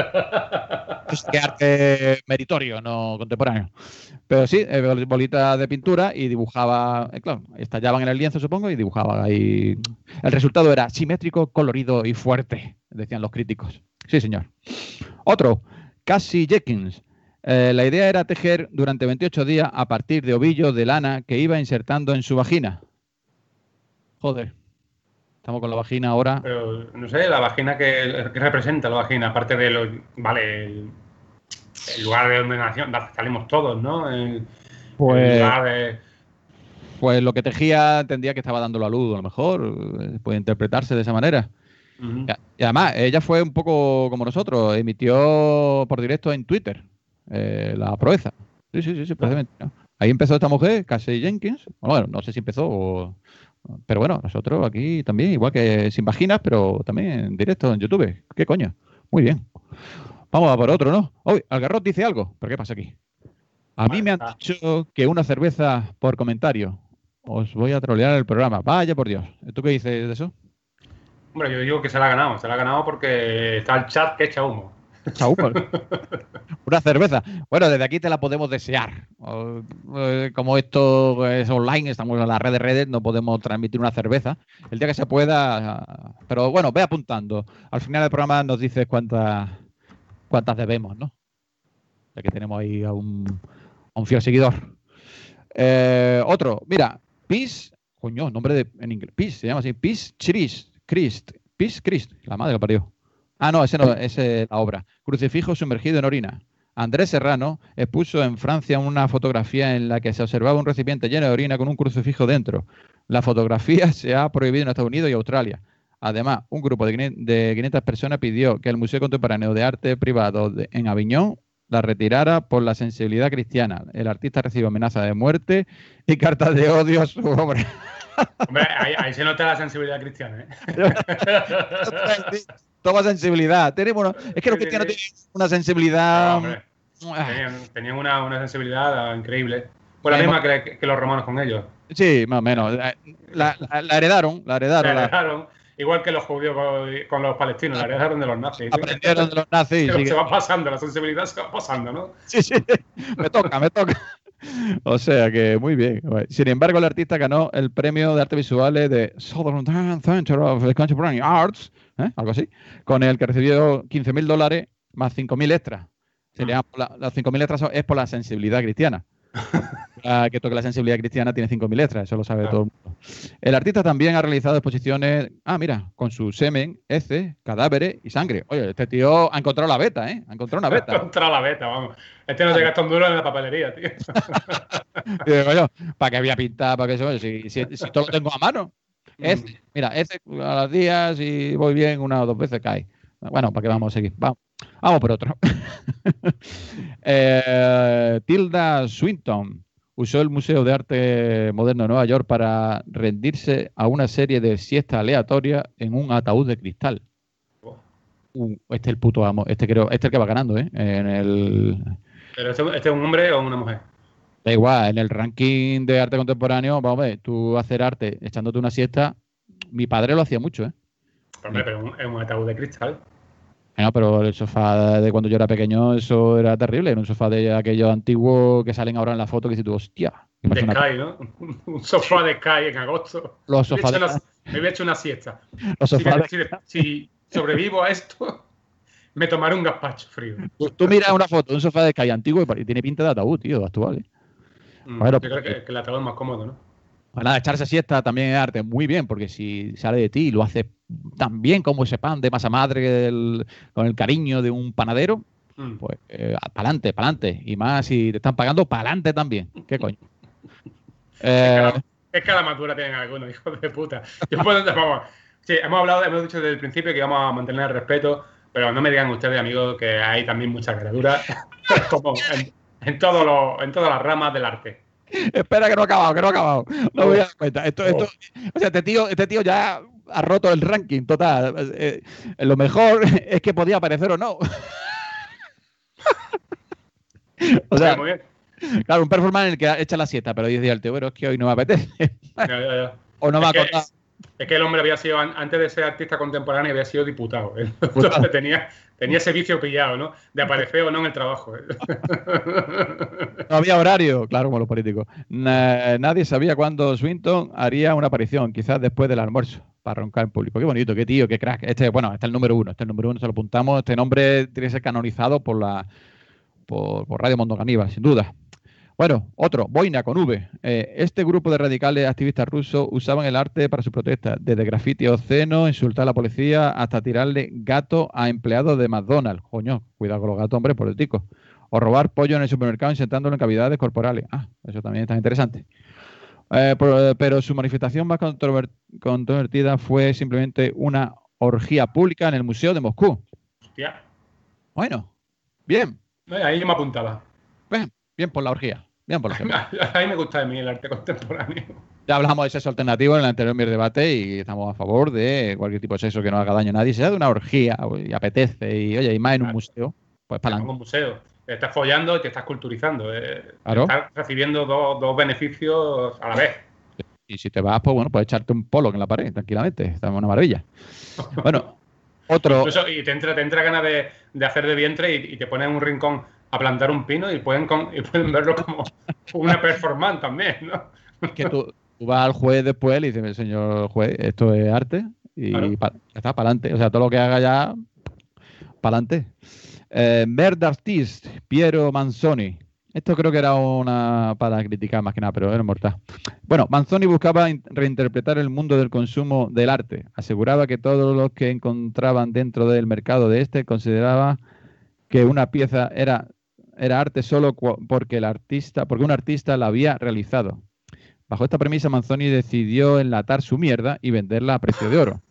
es que arte meritorio, no contemporáneo. Pero sí, eh, bol- bolitas de pintura y dibujaba, eh, claro, estallaban en el lienzo, supongo, y dibujaba ahí. El resultado era simétrico, colorido y fuerte, decían los críticos. Sí, señor. Otro, Cassie Jenkins. Eh, la idea era tejer durante veintiocho días a partir de ovillos de lana que iba insertando en su vagina. Joder. Estamos con la vagina ahora. Pero, no sé, la vagina que, que representa la vagina, aparte de los, vale, el, el lugar de donde nació, salimos todos, ¿no? El, Pues, el lugar de... pues lo que tejía entendía que estaba dando a luz, a lo mejor. eh, Puede interpretarse de esa manera. Ujú. Y, y además, ella fue un poco como nosotros, emitió por directo en Twitter eh, la proeza. Sí, sí, sí, sí, precisamente, ¿no? Ahí empezó esta mujer, Cassie Jenkins. Bueno, no sé si empezó o... Pero bueno, nosotros aquí también, igual que sin vaginas, pero también en directo en YouTube. ¿Qué coño? Muy bien. Vamos a por otro, ¿no? Uy, Algarroz dice algo. ¿Pero qué pasa aquí? A mí me han Ah. dicho que una cerveza por comentario. Os voy a trolear el programa. Vaya por Dios. ¿Tú qué dices de eso? Hombre, yo digo que se la ha ganado, se la ha ganado porque está el chat que echa humo. Echa humo. Una cerveza. Bueno, desde aquí te la podemos desear. O, eh, como esto es online, estamos en la red de redes, no podemos transmitir una cerveza. El día que se pueda. Pero bueno, ve apuntando. Al final del programa nos dices cuántas cuántas debemos, ¿no? Ya que tenemos ahí a un, a un fiel seguidor. Eh, otro, mira, Peace, coño, nombre de, en inglés, Peace, se llama así, Peace Christ, Christ, Peace Christ, la madre que parió. Ah, no, ese no, ese es la obra. Crucifijo sumergido en orina. Andrés Serrano expuso en Francia una fotografía en la que se observaba un recipiente lleno de orina con un crucifijo dentro. La fotografía se ha prohibido en Estados Unidos y Australia. Además, un grupo de quinientas personas pidió que el Museo Contemporáneo de Arte Privado de, en Aviñón la retirara por la sensibilidad cristiana. El artista recibe amenaza de muerte y cartas de odio a su obra. Hombre, ahí, ahí se nota la sensibilidad cristiana, ¿eh? Toma sensibilidad. Tenemos una... Es que los Sí, sí, cristianos sí. tienen una sensibilidad. No, hombre, Ah, tenían, tenían una, una sensibilidad increíble. Pues la Sí, misma que, que los romanos con ellos. sí, más o menos. La, la- la heredaron, la heredaron. La la- heredaron, igual que los judíos con, con los palestinos, la heredaron de los nazis. aprendieron de los nazis. Se, sí. se va pasando, la sensibilidad se va pasando, ¿no? Sí, sí, me toca, me toca. O sea que muy bien. Sin embargo, el artista ganó el premio de artes visuales de Southern Center of Contemporary Arts, ¿eh? Algo así, con el que recibió quince mil dólares más cinco mil extras. Serían por la- los cinco mil extras son- es por la sensibilidad cristiana. Ah, que toque la sensibilidad cristiana tiene cinco mil extras, eso lo sabe Claro. todo el mundo. El artista también ha realizado exposiciones, ah, mira, con su semen, heces, cadáveres y sangre. Oye, este tío ha encontrado la beta, ¿eh? Ha encontrado una beta. Contra la beta, vamos. Este no se gasta un duro en la papelería, tío. Y digo yo, ¿para qué voy a pintar? ¿Para qué eso? Si, si, si todo lo tengo a mano. Mm. Ece, mira, ese a los días, si voy bien una o dos veces cae. Bueno, ¿para qué vamos a seguir? Vamos, vamos por otro. eh, Tilda Swinton usó el Museo de Arte Moderno de Nueva York para rendirse a una serie de siestas aleatorias en un ataúd de cristal. Oh. Uh, este es el puto amo. Este creo, este es el que va ganando, ¿eh? En el, ¿Pero este, este es un hombre o una mujer? Da igual, en el ranking de arte contemporáneo, vamos a ver, tú hacer arte echándote una siesta, mi padre lo hacía mucho, ¿eh? Pero, hombre, pero un- es un ataúd de cristal. No, pero el sofá de cuando yo era pequeño, eso era terrible. Era un sofá de aquellos antiguos que salen ahora en la foto que dices tú, hostia. me De parece una- Sky, ¿no? Un sofá de Sky en agosto. Los Me he sofás hecho de- una- me había hecho una siesta. Los Si, sofás me- de- si- si sobrevivo a esto, me tomaré un gazpacho frío. tú, tú miras una foto de un sofá de calle antiguo y pare- tiene pinta de ataúd, tío, actual, ¿eh? Mm, Bueno, yo creo que, que el ataúd es más cómodo, ¿no? Pues nada, echarse siesta también es arte, muy bien, porque si sale de ti y lo haces tan bien como ese pan de masa madre del- con el cariño de un panadero, Mm. pues eh, pa'lante, pa'lante. Y más si te están pagando, pa'lante también. ¿Qué coño? Eh, Es que a la madura tienen algunos, hijos de puta. Yo puedo, vamos, sí, hemos hablado, hemos dicho desde el principio que íbamos a mantener el respeto, pero no me digan ustedes, amigos, que hay también mucha criatura, como en, en, todos los, en todas las ramas del arte. espera que no ha acabado, que no ha acabado. No me voy a dar cuenta. Esto, esto, o sea, este tío, este tío ya ha roto el ranking total. Eh, eh, lo mejor es que podía aparecer o no. O sea, muy bien. claro, un performance en el que echa la siesta, pero dice el tío, bueno, es que hoy no me apetece. Ya, ya, ya. O no me ha Es que- acordado. Es que el hombre había sido, an- antes de ser artista contemporáneo, había sido diputado. ¿eh? Entonces tenía, tenía ese vicio pillado, ¿no? De aparecer o no en el trabajo. ¿eh? No había horario, claro, como los políticos. Na- nadie sabía cuándo Swinton haría una aparición, quizás después del almuerzo, para roncar en público. Qué bonito, qué tío, qué crack. Este, bueno, este es el número uno, este es el número uno, se lo apuntamos. Este nombre tiene que ser canonizado por la por, por Radio Mundo Caníbal, sin duda. Bueno, otro, Boina con V. Eh, este grupo de radicales activistas rusos usaban el arte para sus protestas, desde grafiti obsceno, insultar a la policía, hasta tirarle gato a empleados de McDonald's. Coño, cuidado con los gatos, hombre, políticos. O robar pollo en el supermercado insertándolo en cavidades corporales. Ah, eso también está interesante. Eh, por- pero su manifestación más controver- controvertida fue simplemente una orgía pública en el Museo de Moscú. Hostia. Bueno, bien, Ahí yo me apuntaba. bien, bien por la orgía. Bien por la orgía. A mí me gusta de mí el arte contemporáneo. Ya hablamos de sexo alternativo en el anterior Mir debate y estamos a favor de cualquier tipo de sexo que no haga daño a nadie. Si sea de una orgía y apetece y oye, y más en un Claro. museo, pues para En un museo. Te estás follando y te estás culturizando. eh. Claro. Estás recibiendo dos, dos beneficios a la vez. Y si te vas, pues bueno, puedes echarte un polo en la pared tranquilamente. Está una maravilla. Bueno, otro. Incluso, y te entra, te entra ganas de, de hacer de vientre y, y te pones en un rincón a plantar un pino y pueden, con- y pueden verlo como una performance también, ¿no? Es que tú, tú vas al juez después y le dices, señor juez, esto es arte y Claro. pa- ya está, para adelante. O sea, todo lo que haga ya, para adelante. Eh, Mer d'Artiste, Piero Manzoni. Esto creo que era una para criticar más que nada, pero era mortal. Bueno, Manzoni buscaba in- reinterpretar el mundo del consumo del arte. Aseguraba que todos los que encontraban dentro del mercado de este consideraba que una pieza era, era arte solo cu- porque el artista, porque un artista la había realizado. Bajo esta premisa, Manzoni decidió enlatar su mierda y venderla a precio de oro.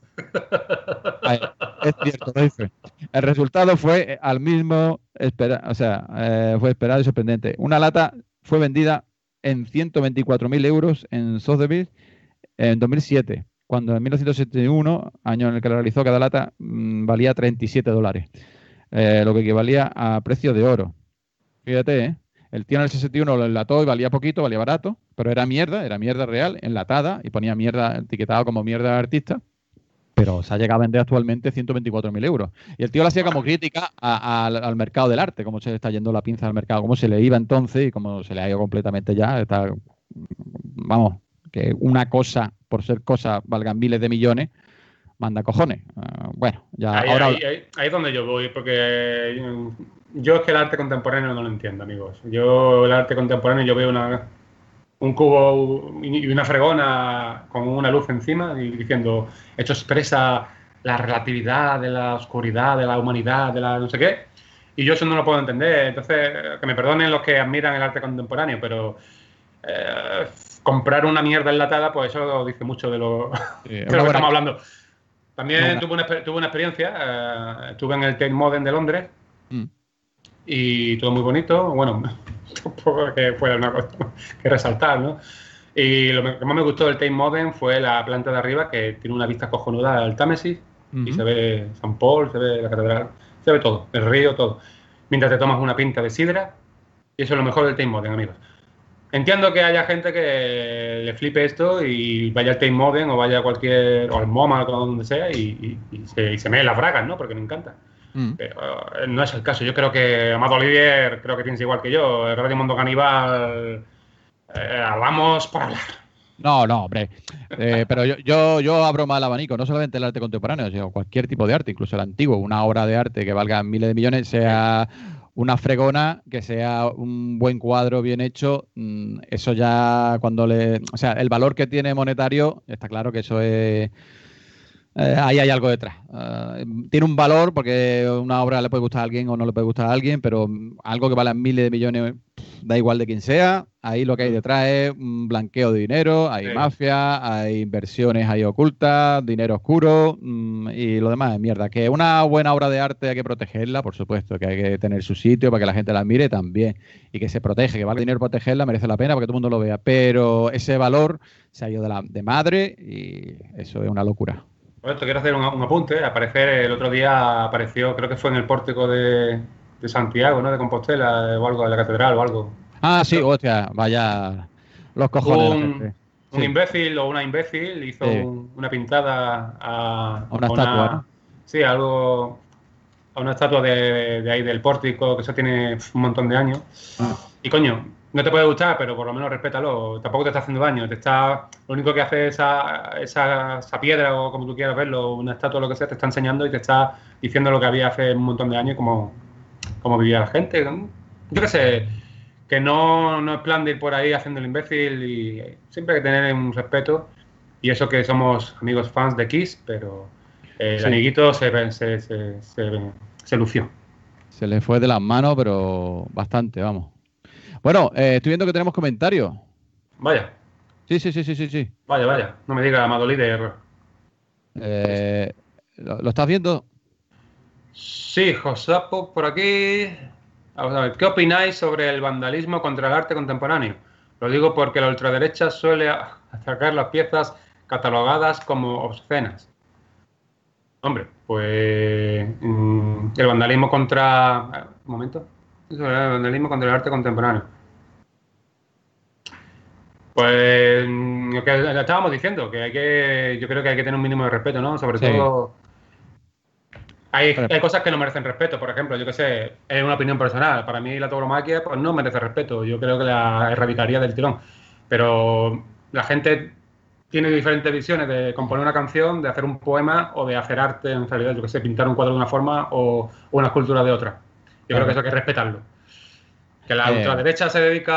Ay, es cierto, lo dice. El resultado fue al mismo, espera, o sea, eh, fue esperado y sorprendente. Una lata fue vendida en ciento veinticuatro mil euros en Sotheby's en dos mil siete, cuando en mil novecientos setenta y uno, año en el que la realizó, cada lata mmm, valía treinta y siete dólares, eh, lo que equivalía a precio de oro. Fíjate, ¿eh? El tío en el sesenta y uno lo enlató y valía poquito, valía barato, pero era mierda, era mierda real, enlatada, y ponía mierda, etiquetado como mierda artista, pero se ha llegado a vender actualmente ciento veinticuatro mil euros. Y el tío lo hacía como crítica a- a- al, al mercado del arte, cómo se le está yendo la pinza al mercado, cómo se le iba entonces y cómo se le ha ido completamente ya. Está, vamos, que una cosa, por ser cosa, valgan miles de millones, manda cojones. Uh, bueno, ya Ahí, ahora... ahí, ahí- ahí es donde yo voy, porque yo es que el arte contemporáneo no lo entiendo, amigos. Yo el arte contemporáneo, yo veo una, un cubo y una fregona con una luz encima y diciendo, esto expresa la relatividad de la oscuridad, de la humanidad, de la no sé qué. Y yo eso no lo puedo entender. Entonces, que me perdonen los que admiran el arte contemporáneo, pero eh, comprar una mierda enlatada, pues eso dice mucho de lo, Sí, de es lo una que buena- estamos hablando. También Una- tuve una, exper- tuve una experiencia, eh, estuve en el Tate Modern de Londres Mm. y todo muy bonito. Bueno, tampoco que fuera una cosa que resaltar, ¿no? Y lo que más me gustó del Tate Modern fue la planta de arriba, que tiene una vista cojonuda al Támesis y Ujú. se ve San Paul, se ve la catedral, se ve todo, el río, todo. Mientras te tomas una pinta de sidra, y eso es lo mejor del Tate Modern, amigos. Entiendo que haya gente que le flipe esto y vaya al Tate Modern o vaya a cualquier, o al MoMA o donde sea y, y, y se, y se mee las bragas, ¿no? Porque me encanta. Mm. Pero eh, no es el caso. Yo creo que Amado Olivier, creo que piensa igual que yo. El Radio Mundo Caníbal, eh, hablamos por hablar. No, no, hombre. Eh, pero yo, yo, yo abro más el abanico, no solamente el arte contemporáneo, sino cualquier tipo de arte, incluso el antiguo, una obra de arte que valga miles de millones, sea una fregona, que sea un buen cuadro bien hecho, mmm, eso ya cuando le... O sea, el valor que tiene monetario, está claro que eso es... Eh, ahí hay algo detrás. Uh, tiene un valor porque una obra le puede gustar a alguien o no le puede gustar a alguien, pero algo que vale miles de millones, da igual de quién sea. Ahí lo que hay detrás es un blanqueo de dinero, hay Sí. mafia, hay inversiones ahí ocultas, dinero oscuro mmm, y lo demás es mierda. Que una buena obra de arte hay que protegerla, por supuesto, que hay que tener su sitio para que la gente la mire también y que se protege, que vale dinero protegerla, merece la pena para que todo el mundo lo vea. Pero ese valor se ha ido de, la, de madre y eso es una locura. Por esto quiero hacer un, un apunte. Aparecer el otro día apareció, creo que fue en el pórtico de, de Santiago, ¿no? De Compostela o algo, de la catedral o algo. Ah, sí, hostia, vaya los cojones de la Un, gente. un Sí. imbécil o una imbécil hizo Sí. un- una pintada a, A una a estatua, ¿no? Sí, algo. A una estatua de, de ahí del pórtico, que eso tiene un montón de años. Ah. Y coño, no te puede gustar, pero por lo menos respétalo. Tampoco te está haciendo daño. Te está, lo único que hace esa, esa, esa piedra, o como tú quieras verlo, una estatua o lo que sea, te está enseñando y te está diciendo lo que había hace un montón de años, como, como vivía la gente. Yo qué sé, que no, no es plan de ir por ahí haciendo el imbécil, y siempre hay que tener un respeto. Y eso que somos amigos fans de Kiss, pero eh, el Sí. amiguito se, se, se, se, se lució. Se le fue de las manos, pero bastante, vamos. Bueno, eh, estoy viendo que tenemos comentarios. Vaya, Sí, sí, sí, sí, sí, sí. vaya, vaya. No me diga Amador Líder. Eh, ¿lo, lo estás viendo? Sí, Josapo, por aquí. Vamos a ver, ¿qué opináis sobre el vandalismo contra el arte contemporáneo? Lo digo porque la ultraderecha suele atacar las piezas catalogadas como obscenas. Hombre, pues mm, el vandalismo contra... Un momento. El vandalismo contra el arte contemporáneo. Pues mm, lo que le estábamos diciendo, que hay que, yo creo que hay que tener un mínimo de respeto, ¿no? Sobre Sí. todo, hay, Pero- hay cosas que no merecen respeto. Por ejemplo, yo que sé, es una opinión personal. Para mí la tauromaquia pues no merece respeto. Yo creo que la erradicaría del tirón. Pero la gente tiene diferentes visiones de componer una canción, de hacer un poema o de hacer arte en realidad. Yo que sé, pintar un cuadro de una forma o una escultura de otra. Yo Claro. creo que eso hay que respetarlo. Que la Eh. ultraderecha se dedica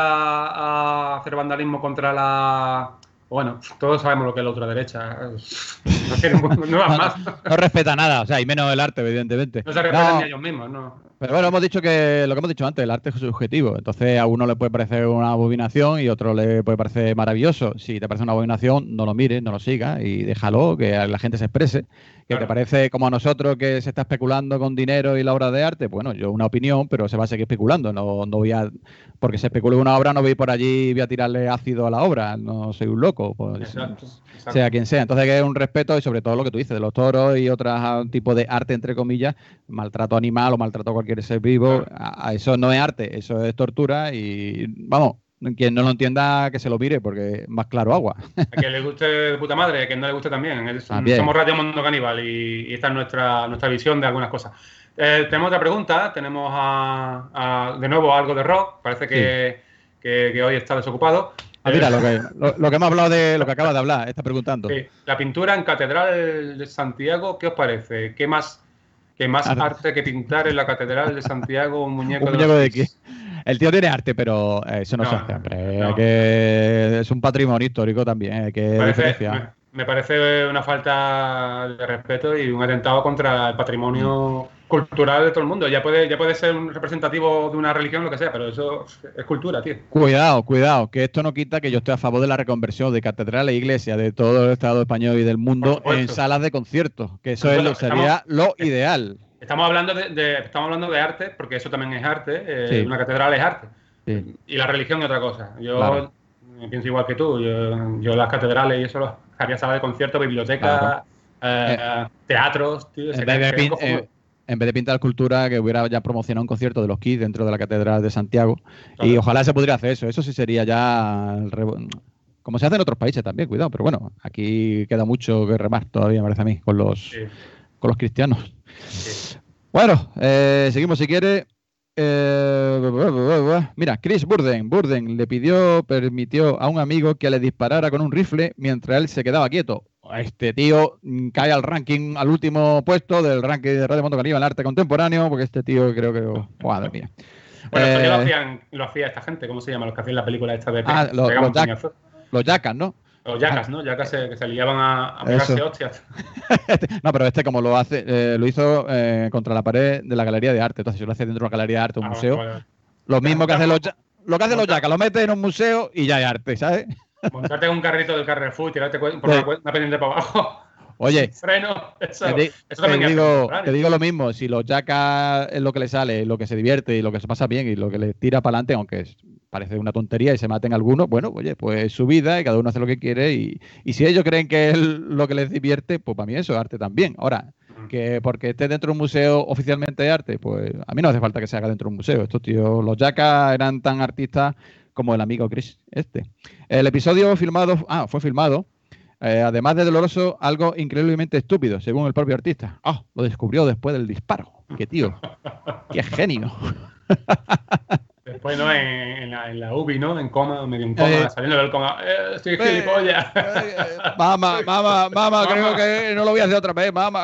a hacer vandalismo contra la... Bueno, todos sabemos lo que es la ultraderecha. No tienen no van más. No respeta nada, o sea, y menos el arte, evidentemente. No se respetan No, ni ellos mismos, ¿no? pero bueno, hemos dicho que lo que hemos dicho antes, el arte es subjetivo. Entonces, a uno le puede parecer una abominación y a otro le puede parecer maravilloso. Si te parece una abominación, no lo mires, no lo sigas y déjalo, que la gente se exprese. Que Claro. te parece como a nosotros que se está especulando con dinero y la obra de arte, bueno, yo una opinión, pero se va a seguir especulando. No, no voy a, porque se especule una obra, no voy por allí y voy a tirarle ácido a la obra. No soy un loco, pues, Exacto, exacto. sea quien sea. Entonces, que es un respeto y sobre todo lo que tú dices, de los toros y otros tipos de arte, entre comillas, maltrato animal o maltrato a cualquier ser vivo, Claro. a, a eso no es arte, eso es tortura y, vamos, quien no lo entienda que se lo mire porque más claro agua. A quien le guste de puta madre, a quien no le guste también. Es- También. Somos Radio Mundo Caníbal y, y esta es nuestra, nuestra visión de algunas cosas. Eh, tenemos otra pregunta. Tenemos a, a, de nuevo algo de rock. Parece que, que, que hoy está desocupado. Ah, mira, lo que, lo, lo que hemos hablado de lo que acabas de hablar, está preguntando. Sí, la pintura en Catedral de Santiago, ¿qué os parece? ¿Qué más, qué más Arte. arte que pintar en la Catedral de Santiago un muñeco, Un muñeco los de Kiss? qué. El tío tiene arte, pero eh, eso no, No, se hace, hombre. no. Hay que, es un patrimonio histórico también, hay que Me parece, diferenciar. me, me parece una falta de respeto y un atentado contra el patrimonio cultural de todo el mundo. Ya puede, ya puede ser un representativo de una religión, lo que sea, pero eso es cultura, tío. Cuidado, cuidado, que esto no quita que yo estoy a favor de la reconversión de catedrales e iglesias de todo el Estado español y del Por mundo supuesto. en salas de conciertos, que eso Bueno, es lo, estamos- sería lo ideal. Estamos hablando de, de- estamos hablando de arte, porque eso también es arte. eh, Sí. Una catedral es arte. Sí. Y la religión es otra cosa. Yo Claro. pienso igual que tú. Yo, yo las catedrales y eso los haría salas de conciertos, bibliotecas, Claro. eh, teatros, tío. se En vez, de quedan pin- cojonudos. eh, en vez de pintar escultura, que hubiera ya promocionado un concierto de los Kiss dentro de la Catedral de Santiago. Claro. Y ojalá se pudiera hacer eso. Eso sí sería ya el re- como se hace en otros países también, cuidado. Pero bueno, aquí queda mucho que remar todavía, me parece a mí, con los, Sí, con los cristianos. sí. Bueno, eh, seguimos si quiere. Eh, mira, Chris Burden. Burden le pidió, permitió a un amigo que le disparara con un rifle mientras él se quedaba quieto. Este tío mm, cae al ranking, al último puesto del ranking de Radio Mundo Caníbal en arte contemporáneo, porque este tío creo que... Oh, madre mía. Bueno, esto ya lo Eh, hacían, lo hacía esta gente, ¿cómo se llama? Los que hacían la película esta de Ah, Pe- los- Pegar los un Jack- puñazo. Los Jackas, ¿no? Los yacas, ¿no? Yacas se, que se liaban a, a pegarse Eso. hostias. No, pero este como lo hace, eh, lo hizo eh, contra la pared de la galería de arte. Entonces, si lo hace dentro de una galería de arte o un Ah, museo, vale, vale. lo mismo que hacen los, ja- lo que hacen los Monta- Jackas, lo metes en un museo y ya hay arte, ¿sabes? Montarte en un carrito del Carrefour y tirarte cu- por Sí. una, cu- una pendiente para abajo. Oye, Freno. Eso, Te, di- eso te también es digo, contemporáneo. te digo lo mismo, si los Jackas es lo que le sale, lo que se divierte y lo que se pasa bien y lo que le tira para adelante, aunque es- parece una tontería y se maten algunos, bueno, oye, pues su vida y cada uno hace lo que quiere y, y si ellos creen que es lo que les divierte, pues para mí eso es arte también. Ahora, que porque esté dentro de un museo oficialmente de arte, pues a mí no hace falta que se haga dentro de un museo. Estos tíos, los Yacas eran tan artistas como el amigo Chris este. El episodio filmado, ah, fue filmado, eh, además de doloroso, algo increíblemente estúpido, según el propio artista. Ah, lo descubrió después del disparo. Qué tío, qué genio. Después, ¿no? En, en, la, en la U B I, ¿no? En coma, medio en coma, Eh, saliendo del coma. Eh, estoy Eh, gilipollas. eh, mamá, mamá, mamá, creo que no lo voy a hacer otra vez, mamá.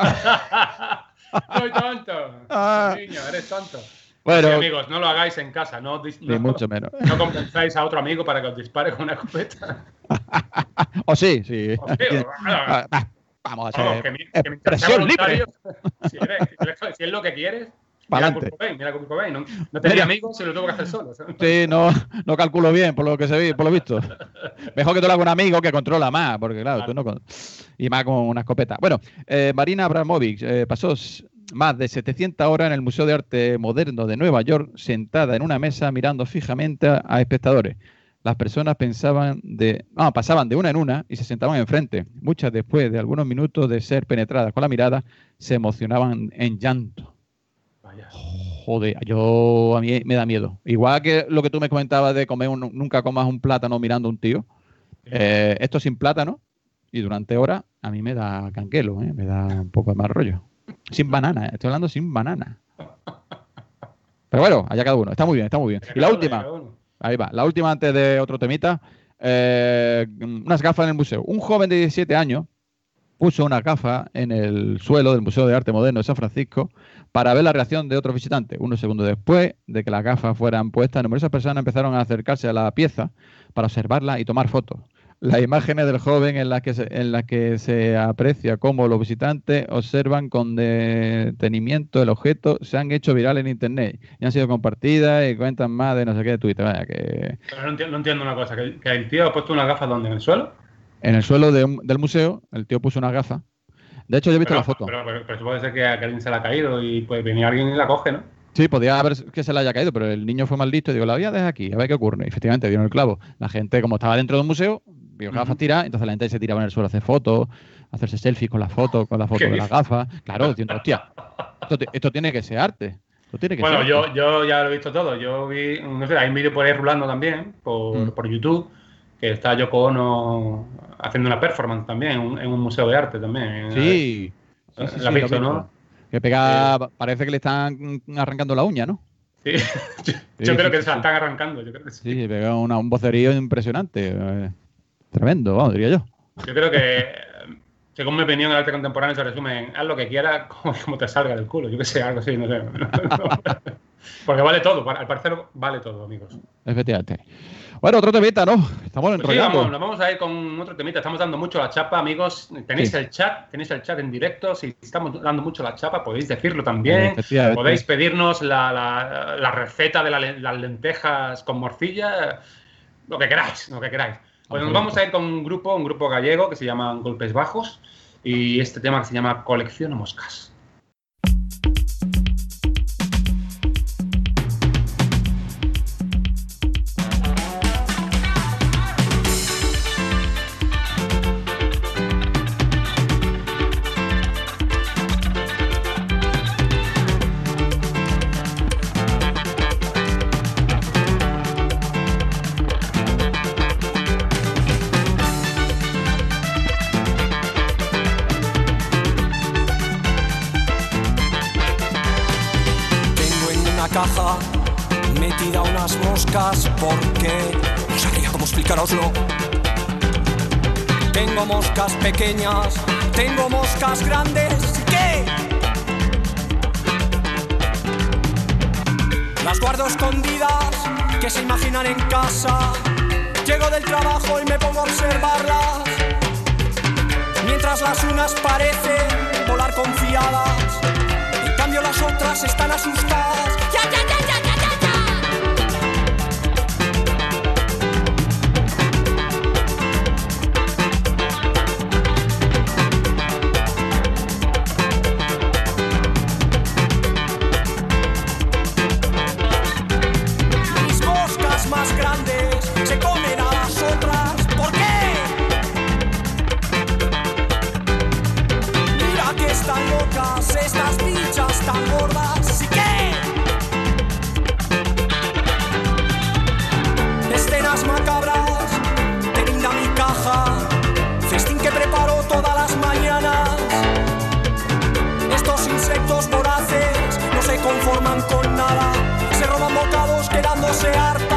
Soy tonto. Ah. Niño, eres tonto. Bueno, Sí, amigos, no lo hagáis en casa. No, dis- ni no, mucho menos. no convenzáis a otro amigo para que os dispare con una escopeta. O sí, sí. O sí, o- Ah, ah, Vamos a Vamos, que, hacer mi- que mientras sea expresión libre. voluntario, si, eres- si es lo que quieres, mira Pa'lante. Kurt Cobain, mira Kurt Cobain. No, no tenía amigos, se lo tuvo que hacer solo. Sí, no, no calculo bien por lo que se ve, por lo visto. Mejor que tú lo hagas un amigo que controla más, porque claro, tú no con- y más con una escopeta. Bueno, eh, Marina Abramovic eh, pasó s- más de setecientas horas en el Museo de Arte Moderno de Nueva York, sentada en una mesa mirando fijamente a, a espectadores. Las personas pensaban de, ah, pasaban de una en una y se sentaban enfrente. Muchas, después de algunos minutos de ser penetradas con la mirada, se emocionaban en llanto. Vaya. Joder, yo a mí me da miedo. Igual que lo que tú me comentabas de comer un- nunca comas un plátano mirando a un tío. Eh, esto sin plátano y durante horas a mí me da canquelo, ¿eh? Me da un poco de mal rollo. Sin banana, ¿eh? Estoy hablando sin banana. Pero bueno, allá cada uno. Está muy bien, está muy bien. Y la última, ahí va, la última antes de otro temita. Eh, unas gafas en el museo. Un joven de diecisiete años puso una gafa en el suelo del Museo de Arte Moderno de San Francisco para ver la reacción de otros visitantes. Unos segundos después de que las gafas fueran puestas, numerosas personas empezaron a acercarse a la pieza para observarla y tomar fotos. Las imágenes del joven en las que se, en las que se aprecia cómo los visitantes observan con detenimiento el objeto se han hecho virales en internet y han sido compartidas y cuentan más de no sé qué de Twitter. Vaya, que Pero no entiendo, no entiendo una cosa, que, que el tío ha puesto unas gafas donde, en el suelo. en el suelo de un- del museo el tío puso unas gafas. De hecho, yo he visto Pero, la foto. pero, pero, pero puede ser que, que alguien se la ha caído y pues venir alguien y la coge, ¿no? Sí, podía haber que se le haya caído, pero el niño fue mal listo y digo, la voy a dejar aquí, a ver qué ocurre. Y efectivamente, dieron el clavo. La gente, como estaba dentro del museo, vio gafas Ujú. tiradas, entonces la gente se tiraba en el suelo a hacer fotos, a hacerse selfies con las fotos, con la foto ¿Qué de las dices? gafas. Claro, diciendo, hostia, esto, ti- esto tiene que ser arte. Esto tiene que Bueno, ser yo, arte. yo ya lo he visto todo. Yo vi, no sé, hay un vídeo por ahí rulando también, por, Mm. por YouTube, que está Yoko Ono haciendo una performance también en un, en un museo de arte también. en- Sí. Sí, La- sí, la sí, has visto, lo ¿no? mismo. Que pega, parece que le están arrancando la uña, ¿no? Sí. yo Sí, creo sí, que sí, se la sí. están arrancando. Yo creo que sí. Sí, pega una- un vocerío impresionante. eh, tremendo, vamos, diría yo. Yo creo que, según mi opinión, el arte contemporáneo se resume en haz lo que quieras, como, como te salga del culo. Yo que sé, algo así, no sé. Porque vale todo, al parecer vale todo, amigos. Efectivamente. Bueno, otro temita, ¿no? Estamos Pues sí, enrollando. vamos, nos vamos a ir con otro temita. Estamos dando mucho la chapa, amigos. Tenéis Sí. el chat, tenéis el chat en directo. Si estamos dando mucho la chapa, podéis decirlo también. Efectivamente. Podéis pedirnos la, la- la receta de la le- las lentejas con morcilla. Lo que queráis, lo que queráis. Pues nos vamos a ir con un grupo, un grupo gallego que se llama Golpes Bajos. Y este tema que se llama Colecciono Moscas. Tengo en una caja metida unas moscas porque no sabría cómo explicaroslo. Tengo moscas pequeñas, tengo moscas grandes. ¿Qué? Las guardo escondidas, que se imaginan en casa. Llego del trabajo y me pongo a observarlas, mientras las unas parecen volar confiadas. En cambio las otras están asustadas. ¡Ya, ya, ya, ya, ya, ya, ya! Mis moscas más grandes tan locas, estas bichas tan gordas. ¿Y qué? Escenas macabras te brinda mi caja, festín que preparo todas las mañanas. Estos insectos voraces no se conforman con nada, se roban bocados quedándose hartas.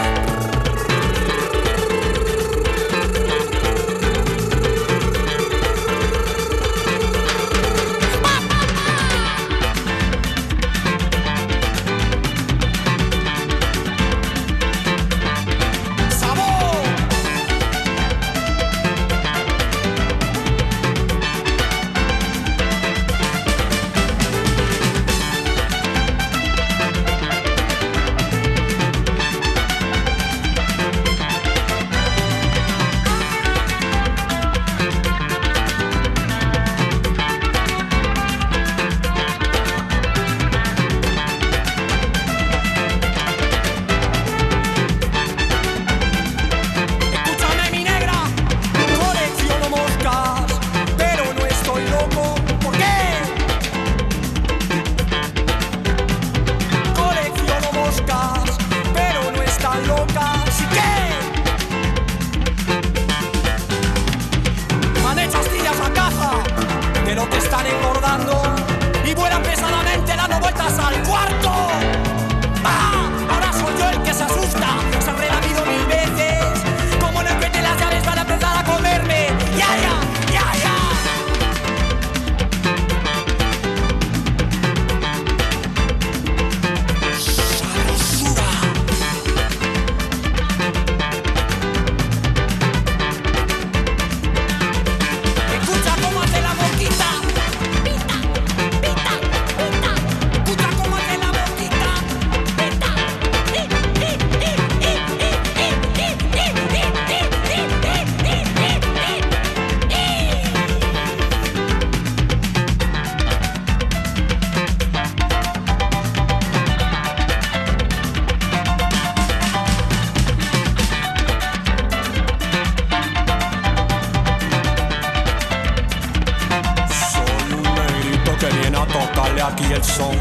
Aquí el son.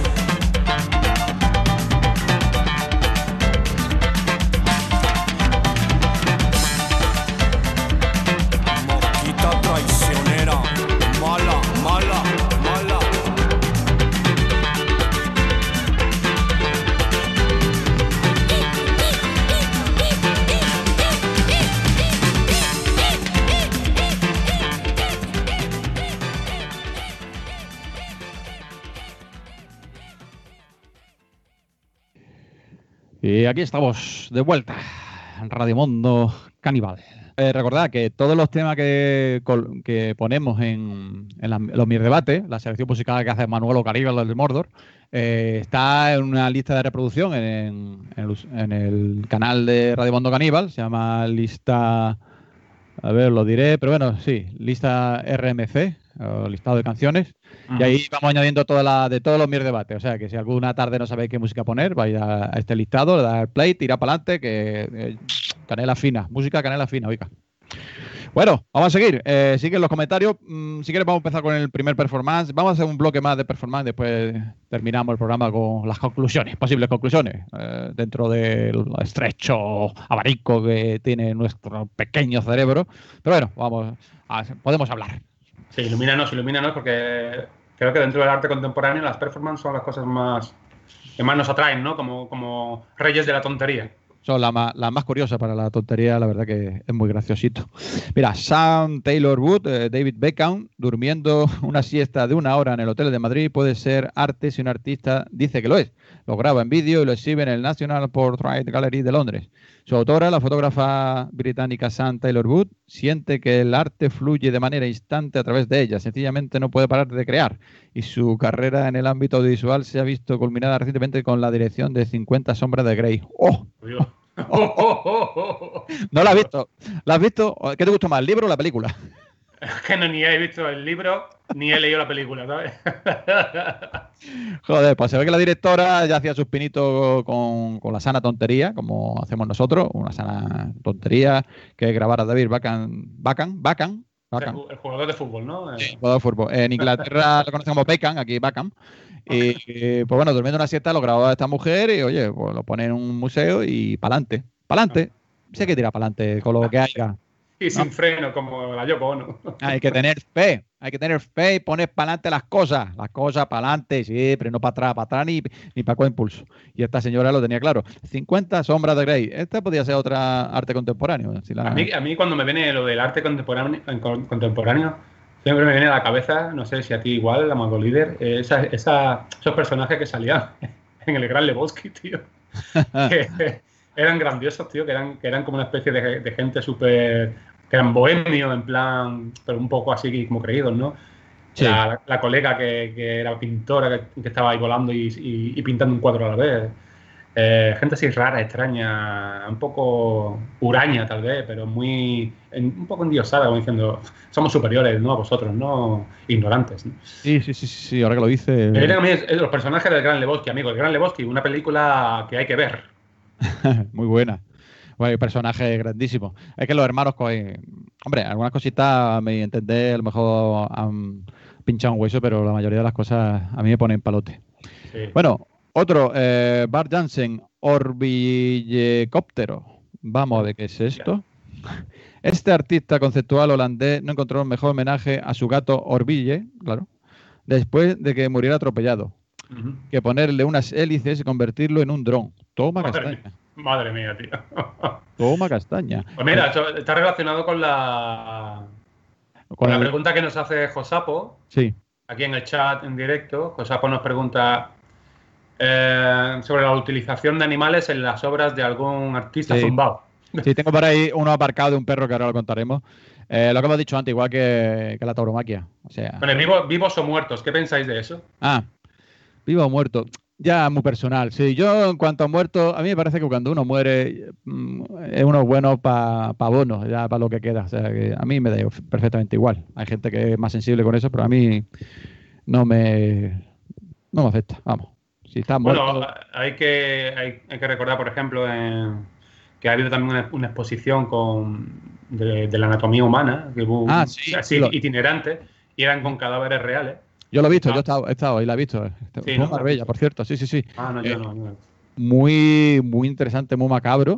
Mosquita traicionera, mala, mala, mala. Y aquí estamos de vuelta en Radio Mundo Caníbal. Eh, recordad que todos los temas que, que ponemos en, en la, los Mir Debates, la selección musical que hace Manuel Caníbal del Mordor, eh, está en una lista de reproducción en, en, el, en el canal de Radio Mundo Caníbal. Se llama lista, a ver, lo diré, pero bueno, sí, lista R M C, o listado de canciones. Uh-huh. Y ahí vamos añadiendo toda la, de todos los Mir Debates. O sea, que si alguna tarde no sabéis qué música poner, vais a, a este listado, le dais play, tira para adelante, que eh, canela fina, música canela fina, oiga. Bueno, vamos a seguir. Eh, siguen los comentarios. Mm, si quieres, vamos a empezar con el primer performance. Vamos a hacer un bloque más de performance. Después terminamos el programa con las conclusiones, posibles conclusiones, eh, dentro del estrecho abanico que tiene nuestro pequeño cerebro. Pero bueno, vamos a, podemos hablar. Sí, ilumínanos, ilumínanos, porque creo que dentro del arte contemporáneo las performances son las cosas más que más nos atraen, ¿no? Como, como reyes de la tontería. Son las más, la más curiosas para la tontería, la verdad que es muy graciosito. Mira, Sam Taylor Wood, eh, David Beckham, durmiendo una siesta de una hora en el hotel de Madrid puede ser arte si un artista dice que lo es. Lo graba en vídeo y lo exhibe en el National Portrait Gallery de Londres. Su autora, la fotógrafa británica Sam Taylor Wood, siente que el arte fluye de manera instante a través de ella. Sencillamente no puede parar de crear. Y su carrera en el ámbito audiovisual se ha visto culminada recientemente con la dirección de cincuenta sombras de Grey. ¡Oh! Dios. Oh, oh, oh, oh. No la has visto. ¿La has visto? ¿Qué te gustó más, el libro o la película? Es que no, ni he visto el libro ni he leído la película, ¿sabes? Joder, pues se ve que la directora ya hacía sus pinitos con, con la sana tontería, como hacemos nosotros, una sana tontería que grabara David Beckham, Beckham, Beckham, Beckham. El jugador de fútbol, ¿no? Eh, Sí, jugador de fútbol. En Inglaterra lo conocen como Beckham, aquí Beckham. Y eh, pues bueno, durmiendo una siesta lo grabó esta mujer y oye, pues lo pone en un museo y pa'lante. Pa'lante. Sí hay que tirar pa'lante con lo que haya. Y sin freno, como la Yoko Ono. Hay que tener fe, hay que tener fe y poner para adelante las cosas, las cosas para adelante, siempre, no para atrás, para atrás ni, ni para con impulso. Y esta señora lo tenía claro. cincuenta sombras de Grey. Esta podría ser otra arte contemporáneo. Si la... a, mí, a mí cuando me viene lo del arte contemporáneo, contemporáneo, siempre me viene a la cabeza, no sé si a ti igual, la Mago Líder, eh, esa, esa, esos personajes que salían en el Gran Lebowski, tío. que eran grandiosos, tío, que eran, que eran como una especie de, de gente súper... que eran bohemios, en plan, pero un poco así como creídos, ¿no? Sí. La, la colega que, que era pintora, que, que estaba ahí volando y, y, y pintando un cuadro a la vez. Eh, gente así rara, extraña, un poco huraña tal vez, pero muy en, un poco endiosada, como diciendo, somos superiores, ¿no? A vosotros, ¿no? Ignorantes, ¿no? Sí, sí, sí, sí, ahora que lo dice. Me vienen a mí los personajes del Gran Lebowski, amigo. El Gran Lebowski, una película que hay que ver. Muy buena. Bueno, hay personajes grandísimos. Es que los hermanos Coen, hombre, algunas cositas, a mi entender, a lo mejor han pinchado un hueso, pero la mayoría de las cosas a mí me ponen palote. Sí. Bueno, otro, eh, Bart Jansen, Orvillecóptero. Vamos a ver qué es esto. Este artista conceptual holandés no encontró un mejor homenaje a su gato Orville, claro, después de que muriera atropellado, Uh-huh. que ponerle unas hélices y convertirlo en un dron. Toma Madre castaña. mía. Madre mía, tío. Toma castaña. Pues mira, eso está relacionado con la, Con con la el- pregunta que nos hace Josapo, Sí. aquí en el chat en directo. Josapo nos pregunta eh, sobre la utilización de animales en las obras de algún artista Sí. zumbao. Sí, tengo por ahí uno aparcado de un perro que ahora lo contaremos. Eh, lo que hemos dicho antes, igual que, que la tauromaquia. O sea, Bueno, vivos, vivos o muertos, ¿qué pensáis de eso? ah, vivo o muerto. Ya muy personal. Sí, yo en cuanto a muerto, a mí me parece que cuando uno muere mm, es uno bueno para pa bonos, ya para lo que queda. O sea, que a mí me da perfectamente igual. Hay gente que es más sensible con eso, pero a mí no me, no me afecta. Vamos. Si está muerto. Bueno, hay que, hay, hay que recordar, por ejemplo, en- que ha habido también una, una exposición con, de, de la anatomía humana, que hubo Ah, un- sí, así lo- itinerante, y eran con cadáveres reales. Yo lo he visto, Ah. yo he estado, he estado ahí, la he visto. Sí, Fue ¿no? Marbella, por cierto. Sí, sí, sí. Ah, no, yo Eh, no. no. Muy, muy interesante, muy macabro.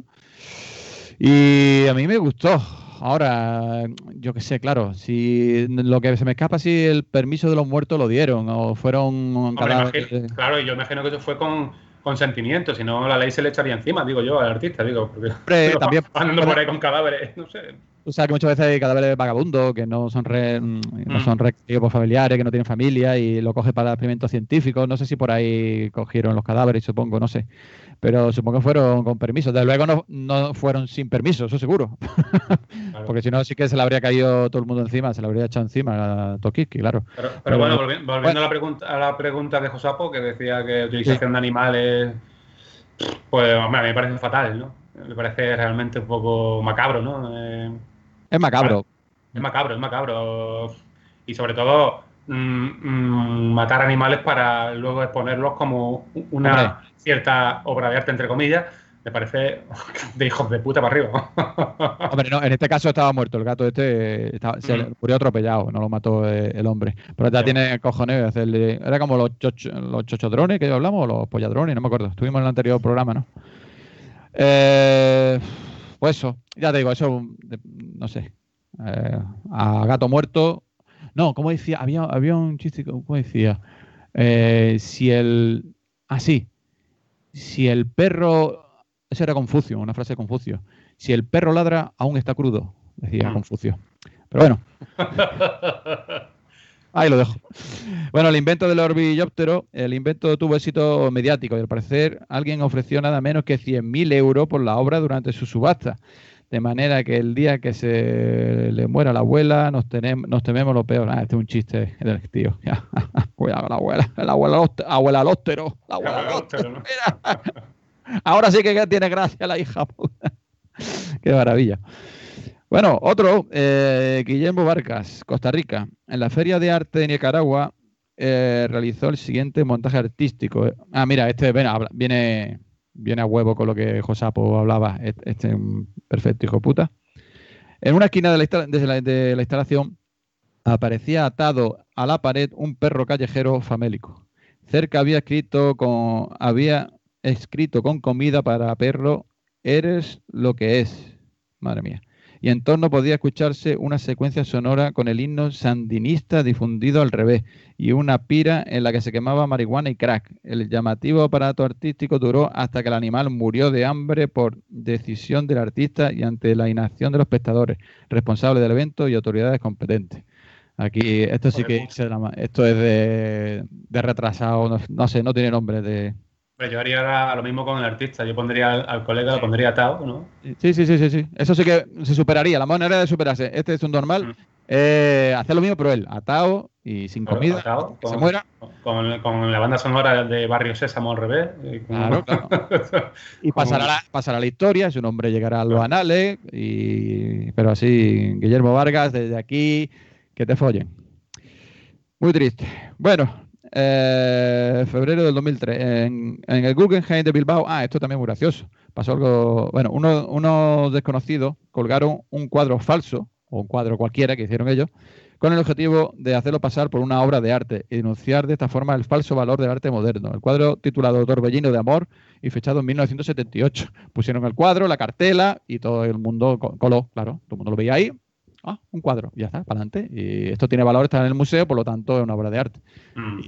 Y a mí me gustó. Ahora, yo qué sé, claro, si lo que se me escapa si el permiso de los muertos lo dieron o fueron Hombre, cadáveres. imagino- claro, yo imagino que eso fue con consentimiento, si no la ley se le echaría encima, digo yo, al artista, digo, porque Hombre, digo, también- andando por ahí con cadáveres, no sé. Tú sabes que muchas veces hay cadáveres vagabundos que no son re, no Mm. son requeridos por familiares, que no tienen familia y lo coge para experimentos científicos. No sé si por ahí cogieron los cadáveres, supongo, no sé. Pero supongo que fueron con permiso. Desde luego no, no fueron sin permiso, eso seguro. Claro. Porque si no, sí que se le habría caído todo el mundo encima, se le habría echado encima a Tokiski, claro. Pero, pero Pero- bueno, volvi- volviendo bueno. a, la pregunta, a la pregunta de Josapo, que decía que utilización de animales, pues hombre, a mí me parece fatal, ¿no? Me parece realmente un poco macabro, ¿no? Eh, Es macabro. es macabro, es macabro. Y sobre todo, mm, mm, matar animales para luego exponerlos como una Hombre. cierta obra de arte, entre comillas, me parece de hijos de puta para arriba. Hombre, no, en este caso estaba muerto. El gato este estaba- se Mm. murió atropellado, no lo mató eh, el hombre. Pero ya Ya. tiene cojones de hacerle. Era como los, chocho, los chochodrones que hablamos, o los polladrones, no me acuerdo. Estuvimos en el anterior programa, ¿no? Eh, pues eso, ya te digo, eso, de- no sé. Eh, a gato muerto. No, como decía, había, había un chiste, ¿cómo decía? Eh, si el. Ah, sí. Si el perro. Eso era Confucio, una frase de Confucio. Si el perro ladra, aún está crudo, decía Mm. Confucio. Pero bueno, ahí lo dejo. Bueno, el invento del orbillóptero, el invento tuvo éxito mediático y al parecer alguien ofreció nada menos que cien mil euros por la obra durante su subasta. De manera que el día que se le muera la abuela nos, tenemos, nos tememos lo peor. Ah, este es un chiste del tío. Cuidado con la abuela. La abuela, lost- abuela lóstero. La abuela lóstero. ¿no? Ahora sí que tiene gracia la hija. puta. Qué maravilla. Bueno, otro, eh, Guillermo Vargas, Costa Rica. En la Feria de Arte de Nicaragua eh, realizó el siguiente montaje artístico. Ah, mira, este ven, habla- viene, viene a huevo con lo que Josapo hablaba. Este, este es un perfecto hijo de puta. En una esquina de la, insta- de la- de la instalación aparecía atado a la pared un perro callejero famélico. Cerca había escrito con, había escrito con comida para perro, eres lo que es. Madre mía. Y en torno podía escucharse una secuencia sonora con el himno sandinista difundido al revés y una pira en la que se quemaba marihuana y crack. El llamativo aparato artístico duró hasta que el animal murió de hambre por decisión del artista y ante la inacción de los espectadores, responsables del evento y autoridades competentes. Aquí, esto sí que esto es de, de retrasado, no, no sé, no tiene nombre de... Pero yo haría lo mismo con el artista. Yo pondría al, al colega, lo pondría atado, ¿no? Sí, sí, sí, sí, sí. Eso sí que se superaría. La manera de superarse. Este es un normal. Mm. Eh, hacer lo mismo, pero él, atado y sin claro, comida, atado, que con, se muera. Con, con la banda sonora de Barrio Sésamo al revés. Y con... Claro, claro. Y pasará la, pasará la historia, su nombre llegará a los anales. Y... Pero así, Guillermo Vargas, desde aquí, que te follen. Muy triste. Bueno. Eh, febrero del dos mil tres en, en el Guggenheim de Bilbao. Ah, esto también es muy gracioso. Pasó algo, bueno, unos, unos desconocidos colgaron un cuadro falso, o un cuadro cualquiera que hicieron ellos, con el objetivo de hacerlo pasar por una obra de arte y denunciar de esta forma el falso valor del arte moderno. El cuadro, titulado Torbellino de Amor y fechado en mil novecientos setenta y ocho. Pusieron el cuadro, la cartela y todo el mundo coló, claro, todo el mundo lo veía ahí. Ah, un cuadro, ya está, para adelante. Y esto tiene valor, está en el museo, por lo tanto es una obra de arte. Mm.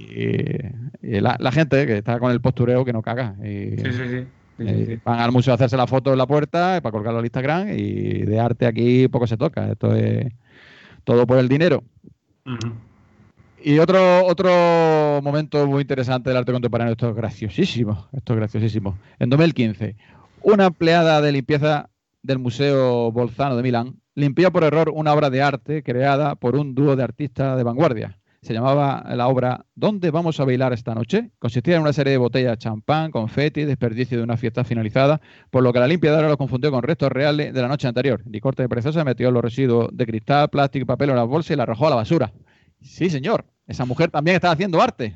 Y, y la, la gente que está con el postureo que no caga. Y, sí, sí, sí. sí, y sí. Van al museo a hacerse la foto en la puerta para colgarlo al Instagram y de arte aquí poco se toca. Esto es todo por el dinero. Mm-hmm. Y otro, otro momento muy interesante del arte contemporáneo, esto es graciosísimo, esto es graciosísimo. En dos mil quince, una empleada de limpieza del Museo Bolzano de Milán limpió por error una obra de arte creada por un dúo de artistas de vanguardia. Se llamaba la obra ¿Dónde vamos a bailar esta noche? Consistía en una serie de botellas de champán, confeti, desperdicio de una fiesta finalizada, por lo que la limpiadora lo confundió con restos reales de la noche anterior. Licor de preciosa metió los residuos de cristal, plástico y papel en las bolsas y la arrojó a la basura. Sí, señor. Esa mujer también está haciendo arte.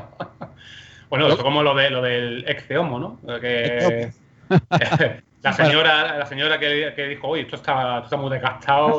Bueno, esto como lo, de, lo del ex-homo, ¿no? Que... La señora, la señora que, que dijo, oye, esto está, esto está muy desgastado,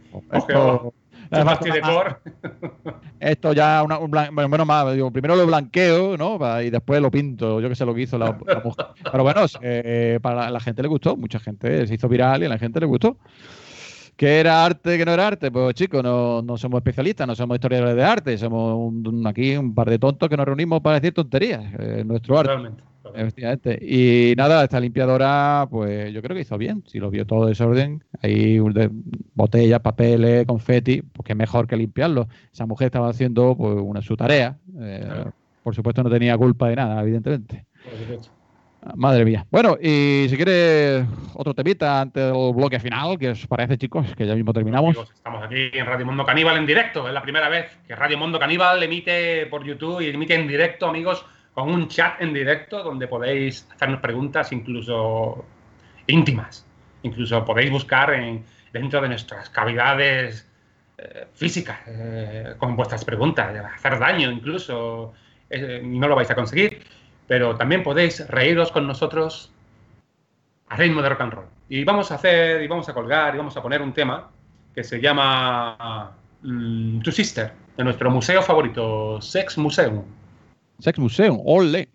cogió un pastidecor. Esto ya, una, un blan, bueno, más, digo, primero lo blanqueo, ¿no? Y después lo pinto, yo que sé lo que hizo la, la mujer. Pero bueno, eh, para la, la gente le gustó, mucha gente se hizo viral y a la gente le gustó. ¿Qué era arte, qué no era arte? Pues chicos, no, no somos especialistas, no somos historiadores de arte, somos un, un, aquí un par de tontos que nos reunimos para decir tonterías, eh, nuestro arte. Realmente. Efectivamente. Y nada, esta limpiadora, pues yo creo que hizo bien. Si lo vio todo desorden, hay botellas, papeles, confeti, pues qué mejor que limpiarlo. Esa mujer estaba haciendo pues una su tarea. Eh, claro. Por supuesto, no tenía culpa de nada, evidentemente. Por supuesto. Madre mía. Bueno, y si quieres otro temita antes del bloque final, ¿qué os parece, chicos? Que ya mismo terminamos. Amigos, estamos aquí en Radio Mundo Caníbal en directo. Es la primera vez que Radio Mundo Caníbal emite por YouTube y emite en directo, amigos, con un chat en directo donde podéis hacernos preguntas incluso íntimas. Incluso podéis buscar en, dentro de nuestras cavidades eh, físicas eh, con vuestras preguntas, hacer daño incluso. Eh, no lo vais a conseguir, pero también podéis reíros con nosotros a ritmo de rock and roll. Y vamos a hacer, y vamos a colgar, y vamos a poner un tema que se llama um, To Sister, de nuestro museo favorito, Sex Museum. Sex Museum, ole.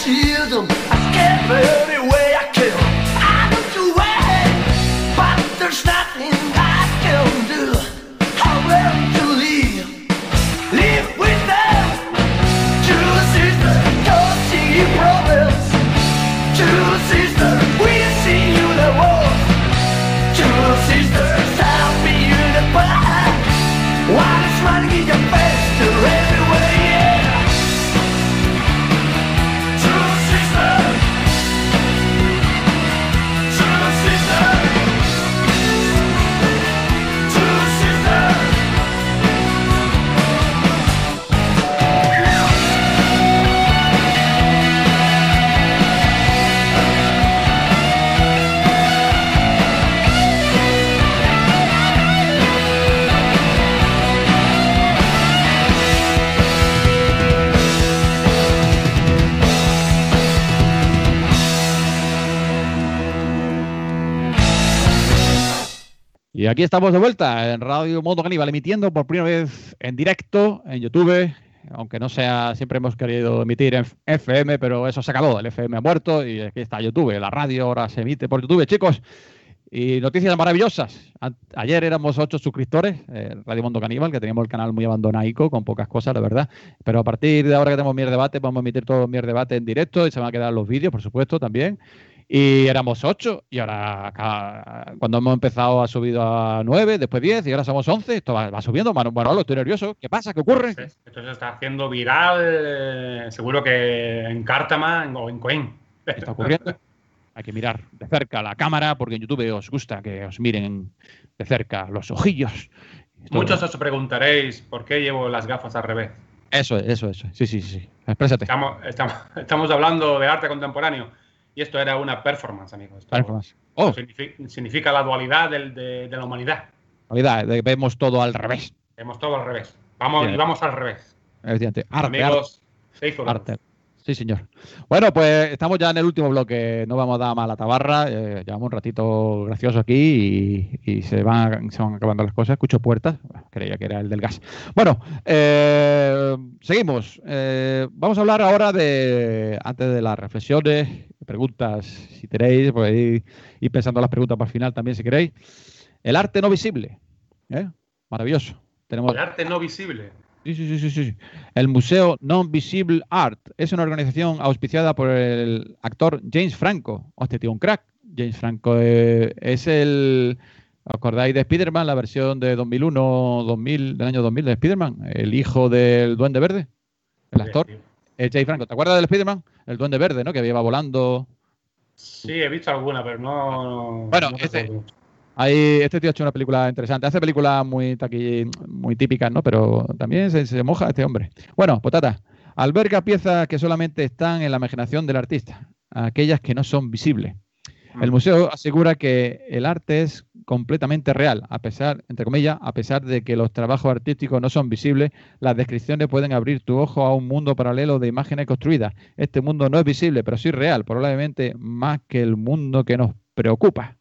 shield them. I scare every way I kill. I look away, but there's nothing I can do. I'm ready to leave, live with them. Two sisters, don't see problems. Two sisters, we see you the world. Two sisters, I'll be you the back. One is running in your face to everywhere, yeah. Two sisters, two sisters, two sisters. Y aquí estamos de vuelta en Radio Mundo Caníbal, emitiendo por primera vez en directo en YouTube, aunque no sea, siempre hemos querido emitir en F M, pero eso se acabó, el F M ha muerto y aquí está YouTube, la radio ahora se emite por YouTube, chicos. Y noticias maravillosas. A ayer éramos ocho suscriptores, eh, Radio Mundo Caníbal, que teníamos el canal muy abandonaico, con pocas cosas, la verdad. Pero a partir de ahora que tenemos Mier Debate, vamos a emitir todo Mier Debate en directo y se van a quedar los vídeos, por supuesto, también. Y éramos ocho, y ahora acá, cuando hemos empezado ha subido a nueve, después diez, y ahora somos once. Esto va, va subiendo, Manolo, estoy nervioso. ¿Qué pasa? ¿Qué ocurre? Esto se está haciendo viral, eh, seguro que en Cártama o en Coín. ¿Qué está ocurriendo? Hay que mirar de cerca la cámara, porque en YouTube os gusta que os miren de cerca los ojillos. Esto Muchos os preguntaréis por qué llevo las gafas al revés. Eso es, eso es. Sí, sí, sí. Exprésate. Estamos, estamos, estamos hablando de arte contemporáneo. Y esto era una performance, amigos. Esto, Performance. Oh. esto significa, significa la dualidad del, de, de la humanidad. Realidad, de- vemos todo al revés. Vemos todo al revés. Vamos, Bien. y vamos al revés. Efectivamente. Arte, amigos, se hizo la arte. Sí, señor. Bueno, pues estamos ya en el último bloque. No vamos a dar más la tabarra. Eh, llevamos un ratito gracioso aquí y, y se, van, se van acabando las cosas. Escucho puertas. Creía que era el del gas. Bueno, eh, seguimos. Eh, vamos a hablar ahora de, antes de las reflexiones, preguntas, si queréis, pues ir, ir pensando las preguntas para el final también, si queréis. El arte no visible. ¿eh? Maravilloso. Tenemos El arte no visible. Sí, sí, sí, sí, sí. El Museo Non-Visible Art es una organización auspiciada por el actor James Franco. Hostia, tío, un crack. James Franco eh, es el... ¿Os acordáis de Spider-Man? La versión de dos mil uno, dos mil, del año dos mil de Spider-Man. El hijo del Duende Verde. El actor. Es James Franco. ¿Te acuerdas del Spider-Man? El Duende Verde, ¿no? Que iba volando. Sí, he visto alguna, pero no... Bueno, no este- recuerdo. Ahí, este tío ha hecho una película interesante. Hace películas muy taqui, muy típicas, ¿no? Pero también se, se moja este hombre. Bueno, Potata, alberga piezas que solamente están en la imaginación del artista, aquellas que no son visibles. El museo asegura que el arte es completamente real, a pesar, entre comillas, a pesar de que los trabajos artísticos no son visibles, las descripciones pueden abrir tu ojo a un mundo paralelo de imágenes construidas. Este mundo no es visible, pero sí real, probablemente más que el mundo que nos preocupa.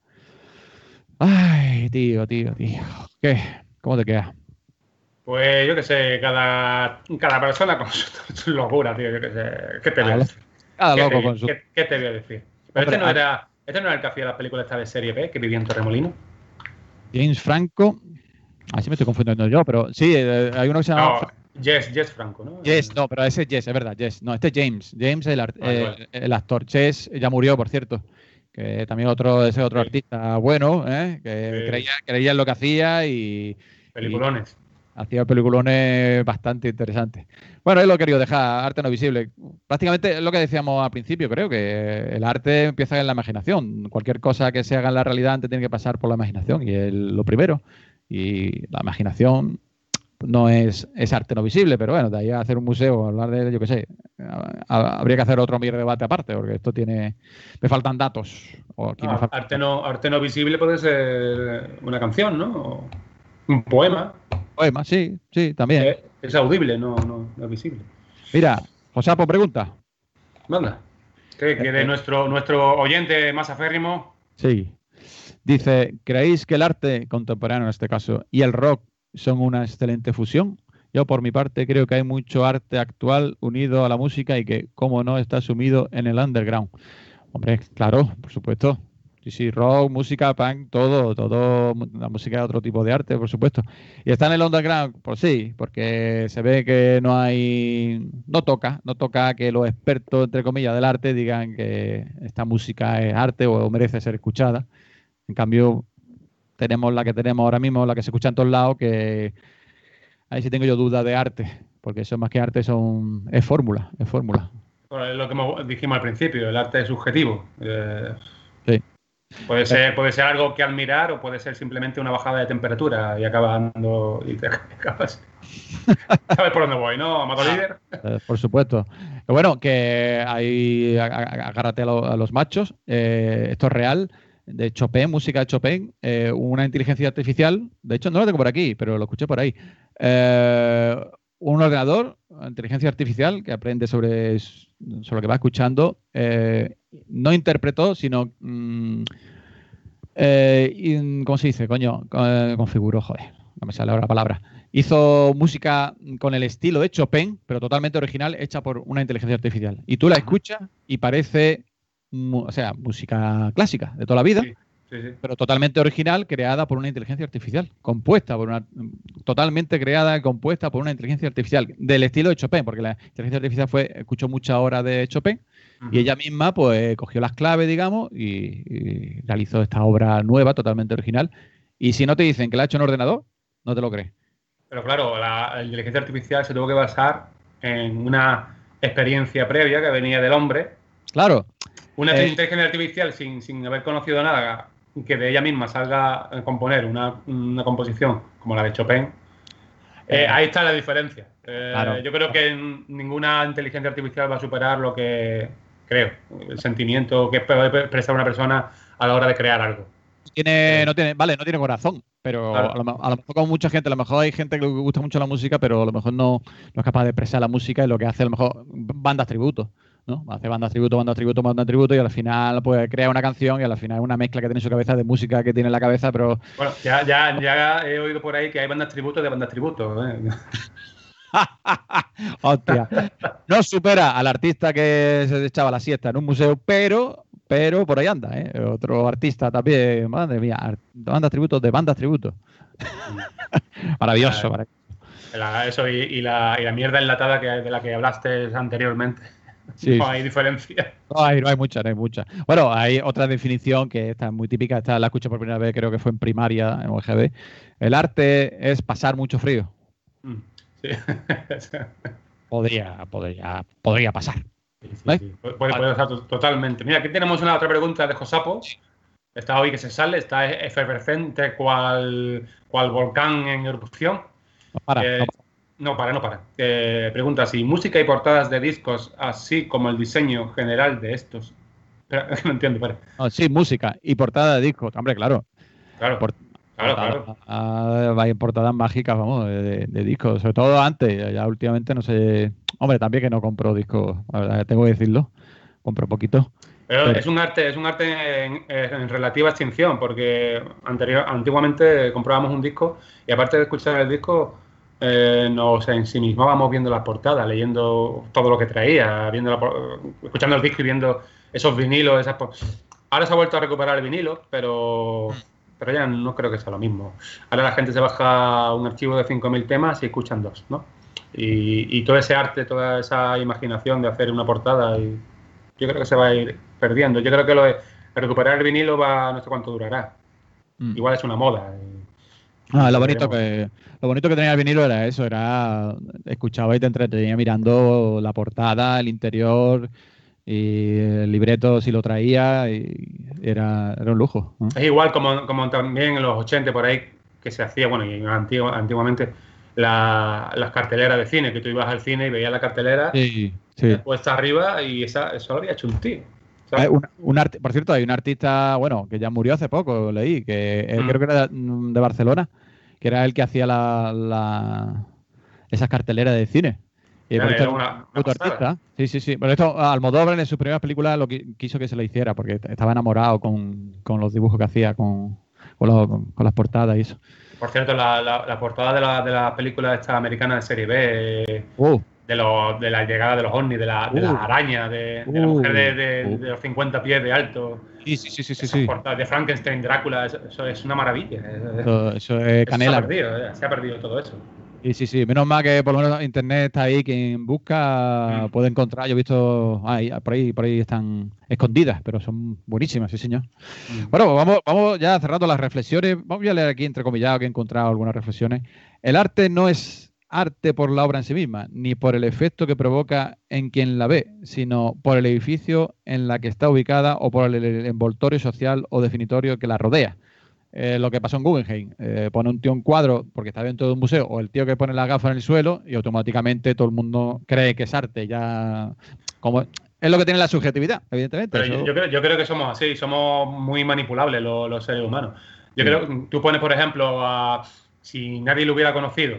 Ay, tío, tío, tío. ¿Qué? ¿Cómo te queda? Pues yo qué sé, cada, cada persona con su, su locura, tío. Yo qué sé. ¿Qué te voy a Cada, decir? cada ¿Qué, loco te, con su... qué- qué te voy a decir? Pero Hombre, este no, hay- era, este no era el que hacía la película esta de serie B, que vivía en Torremolino. James Franco. Así me estoy confundiendo yo, pero sí, eh, hay uno que se llama... No, Jess, Jess Franco, ¿no? Jess, no, pero ese es Jess, es verdad, Jess. No, este es James. James, el, art- Vale, eh, vale. el actor. Jess ya murió, por cierto. Que también otro, ese otro Sí. artista bueno, ¿eh? que Sí. creía, creía en lo que hacía y Peliculones. hacía peliculones bastante interesantes. Bueno, él lo he querido dejar, arte no visible. Prácticamente es lo que decíamos al principio, creo, que el arte empieza en la imaginación. Cualquier cosa que se haga en la realidad antes tiene que pasar por la imaginación, y es lo primero. Y la imaginación no es, es arte no visible, pero bueno, de ahí a hacer un museo, hablar de, yo qué sé, a- a- habría que hacer otro Mier Debate aparte, porque esto tiene... Me faltan datos. O aquí me No, faltan arte, no, arte no visible puede ser una canción, ¿no? O un poema. poemas, sí, sí, también. Es, es audible, no, no, no es visible. Mira, José Apo pregunta. Manda. Que, que de nuestro, nuestro oyente más aférrimo. Sí. Dice, ¿creéis que el arte contemporáneo en este caso y el rock son una excelente fusión? Yo, por mi parte, creo que hay mucho arte actual unido a la música y que, como no, está sumido en el underground. Hombre, claro, por supuesto. Sí, sí, rock, música, punk, todo, todo, la música es otro tipo de arte, por supuesto. Y está en el underground, pues sí, porque se ve que no hay, no toca, no toca que los expertos, entre comillas, del arte digan que esta música es arte o merece ser escuchada. En cambio, tenemos la que tenemos ahora mismo, la que se escucha en todos lados, que ahí sí tengo yo dudas de arte, porque eso más que arte son, es fórmula, es fórmula. Pues lo que hemos- dijimos al principio, el arte es subjetivo. Eh, Sí. puede ser, puede ser algo que admirar o puede ser simplemente una bajada de temperatura y acabando y te acabas. ¿Sabes por dónde voy, no, Amado Líder? Eh, por supuesto. Pero bueno, que ahí a- a- agárrate a, lo- a los machos. Eh, esto es real. De Chopin, música de Chopin, eh, una inteligencia artificial. De hecho, no lo tengo por aquí, pero lo escuché por ahí. Eh, un ordenador, inteligencia artificial, que aprende sobre, sobre lo que va escuchando. Eh, no interpretó, sino. mm, eh, y- ¿Cómo se dice? Coño, eh, configuró, joder, no me sale ahora la palabra. Hizo música con el estilo de Chopin, pero totalmente original, hecha por una inteligencia artificial. Y tú la escuchas y parece, mu- o sea, música clásica de toda la vida, Sí, sí, sí. pero totalmente original, creada por una inteligencia artificial, compuesta por una, totalmente creada y compuesta por una inteligencia artificial del estilo de Chopin, porque la inteligencia artificial fue, escuchó muchas horas de Chopin Ujú. y ella misma pues cogió las claves, digamos, y, y realizó esta obra nueva, totalmente original. Y si no te dicen que la ha hecho en ordenador, no te lo crees. Pero claro, la, la inteligencia artificial se tuvo que basar en una experiencia previa que venía del hombre. Claro, Una Eh, inteligencia artificial sin, sin haber conocido nada, que de ella misma salga a componer una, una composición como la de Chopin, eh, Eh, ahí está la diferencia. Eh, claro. Yo creo que n- ninguna inteligencia artificial va a superar lo que, creo, el sentimiento que puede expresar una persona a la hora de crear algo. tiene, no tiene, vale, no tiene corazón, pero Claro. a, lo, me- a lo mejor como mucha gente, a lo mejor hay gente que le gusta mucho la música, pero a lo mejor no, no es capaz de expresar la música y lo que hace a lo mejor bandas tributo, ¿no? Hace bandas tributo, bandas tributo, bandas tributo y al final pues crea una canción y al final es una mezcla que tiene en su cabeza de música que tiene en la cabeza, pero Bueno, ya, ya, ya he oído por ahí que hay bandas tributo de bandas tributo. ¿eh? hostia, no supera al artista que se echaba la siesta en un museo, pero pero por ahí anda, ¿eh? Otro artista también, madre mía, art- bandas tributo de bandas tributo. Maravilloso, Ah, maravilloso. La- eso y, y la, y la mierda enlatada que, de la que hablaste anteriormente. Sí, No sí. hay diferencia. No hay, no hay mucha, no hay mucha. Bueno, hay otra definición que esta es muy típica, esta la escuché por primera vez, creo que fue en primaria, en U G B. El arte es pasar mucho frío. Mm, Sí. Podría, podría, podría pasar. Sí, sí, ¿Ves? sí. Puede, puede pasar to- totalmente. Mira, aquí tenemos una otra pregunta de Josapo. Está hoy que se sale, está efervescente cual, cual volcán en erupción. No para, Eh, no para. No para, no para. Eh, pregunta si música y portadas de discos, así como el diseño general de estos. Espera, no entiendo, espera. No, sí, música y portada de discos. Hombre, claro. Claro, Por- claro, portada- claro. ah, hay portadas mágicas, vamos, de, de discos. Sobre todo antes, ya últimamente no sé. Hombre, también que no compro discos, la verdad, tengo que decirlo. Compro poquito. Pero Pero- es un arte, es un arte en, en relativa extinción, porque anterior, antiguamente comprábamos un disco y aparte de escuchar el disco, eh, nos ensimismábamos viendo las portadas, leyendo todo lo que traía, viendo la por- escuchando el disco y viendo esos vinilos, esas por- Ahora se ha vuelto a recuperar el vinilo, pero, pero ya no creo que sea lo mismo. Ahora la gente se baja un archivo de cinco mil temas y escuchan dos, ¿no? Y, y todo ese arte, toda esa imaginación de hacer una portada, y yo creo que se va a ir perdiendo. Yo creo que lo de recuperar el vinilo va, no sé cuánto durará. Mm. Igual es una moda. y- Ah, y lo bonito veremos. que lo bonito que tenía el vinilo era eso, era escuchaba y te entretenía mirando la portada, el interior y el libreto si lo traía y era, era un lujo, ¿no? Es igual como, como también en los ochenta por ahí que se hacía, bueno, y antigu- antiguamente la- las carteleras de cine, que tú ibas al cine y veías la cartelera Sí, sí. puesta arriba y esa, eso lo había hecho un tío. ¿sabes? Hay un, un art- por cierto, hay un artista, bueno, que ya murió hace poco, leí, que él Mm. creo que era de, de Barcelona, que era el que hacía la, la- esas carteleras de cine. Y Ya, por esto era es una- un una puto pasada. artista. Sí, sí, sí. Pero esto, Almodóvar en sus primeras películas lo qui- quiso que se le hiciera, porque estaba enamorado con, con los dibujos que hacía, con, con, los- con las portadas y eso. Por cierto, la, la, la portada de la, de la película esta americana de serie B, eh, Uh, de, los, de la llegada de los ovnis, de la, de Uh. la araña, de, de la Uh. mujer de, de, Uh. de los cincuenta pies de alto, sí, sí, sí, sí, sí. esas sí. portadas de Frankenstein, Drácula, eso, eso es una maravilla. Eso, Eso, eso es eso se ha canela. perdido, eh, se ha perdido todo eso. Sí, sí, sí. Menos mal que por lo menos internet está ahí. Quien busca Mm. puede encontrar. Yo he visto. Ahí, por ahí, por ahí están escondidas, pero son buenísimas, sí, señor. Mm. Bueno, pues vamos, vamos ya cerrando las reflexiones. Vamos a leer aquí entrecomillado que he encontrado algunas reflexiones. El arte no es arte por la obra en sí misma, ni por el efecto que provoca en quien la ve, sino por el edificio en la que está ubicada o por el envoltorio social o definitorio que la rodea. Eh, lo que pasó en Guggenheim, eh, pone un tío un cuadro porque está dentro de un museo, o el tío que pone la gafa en el suelo y automáticamente todo el mundo cree que es arte. Ya como es lo que tiene la subjetividad, evidentemente. Pero eso- yo, yo creo, yo creo que somos así, somos muy manipulables los, los seres humanos. Yo Sí. creo que tú pones, por ejemplo, a, si nadie lo hubiera conocido,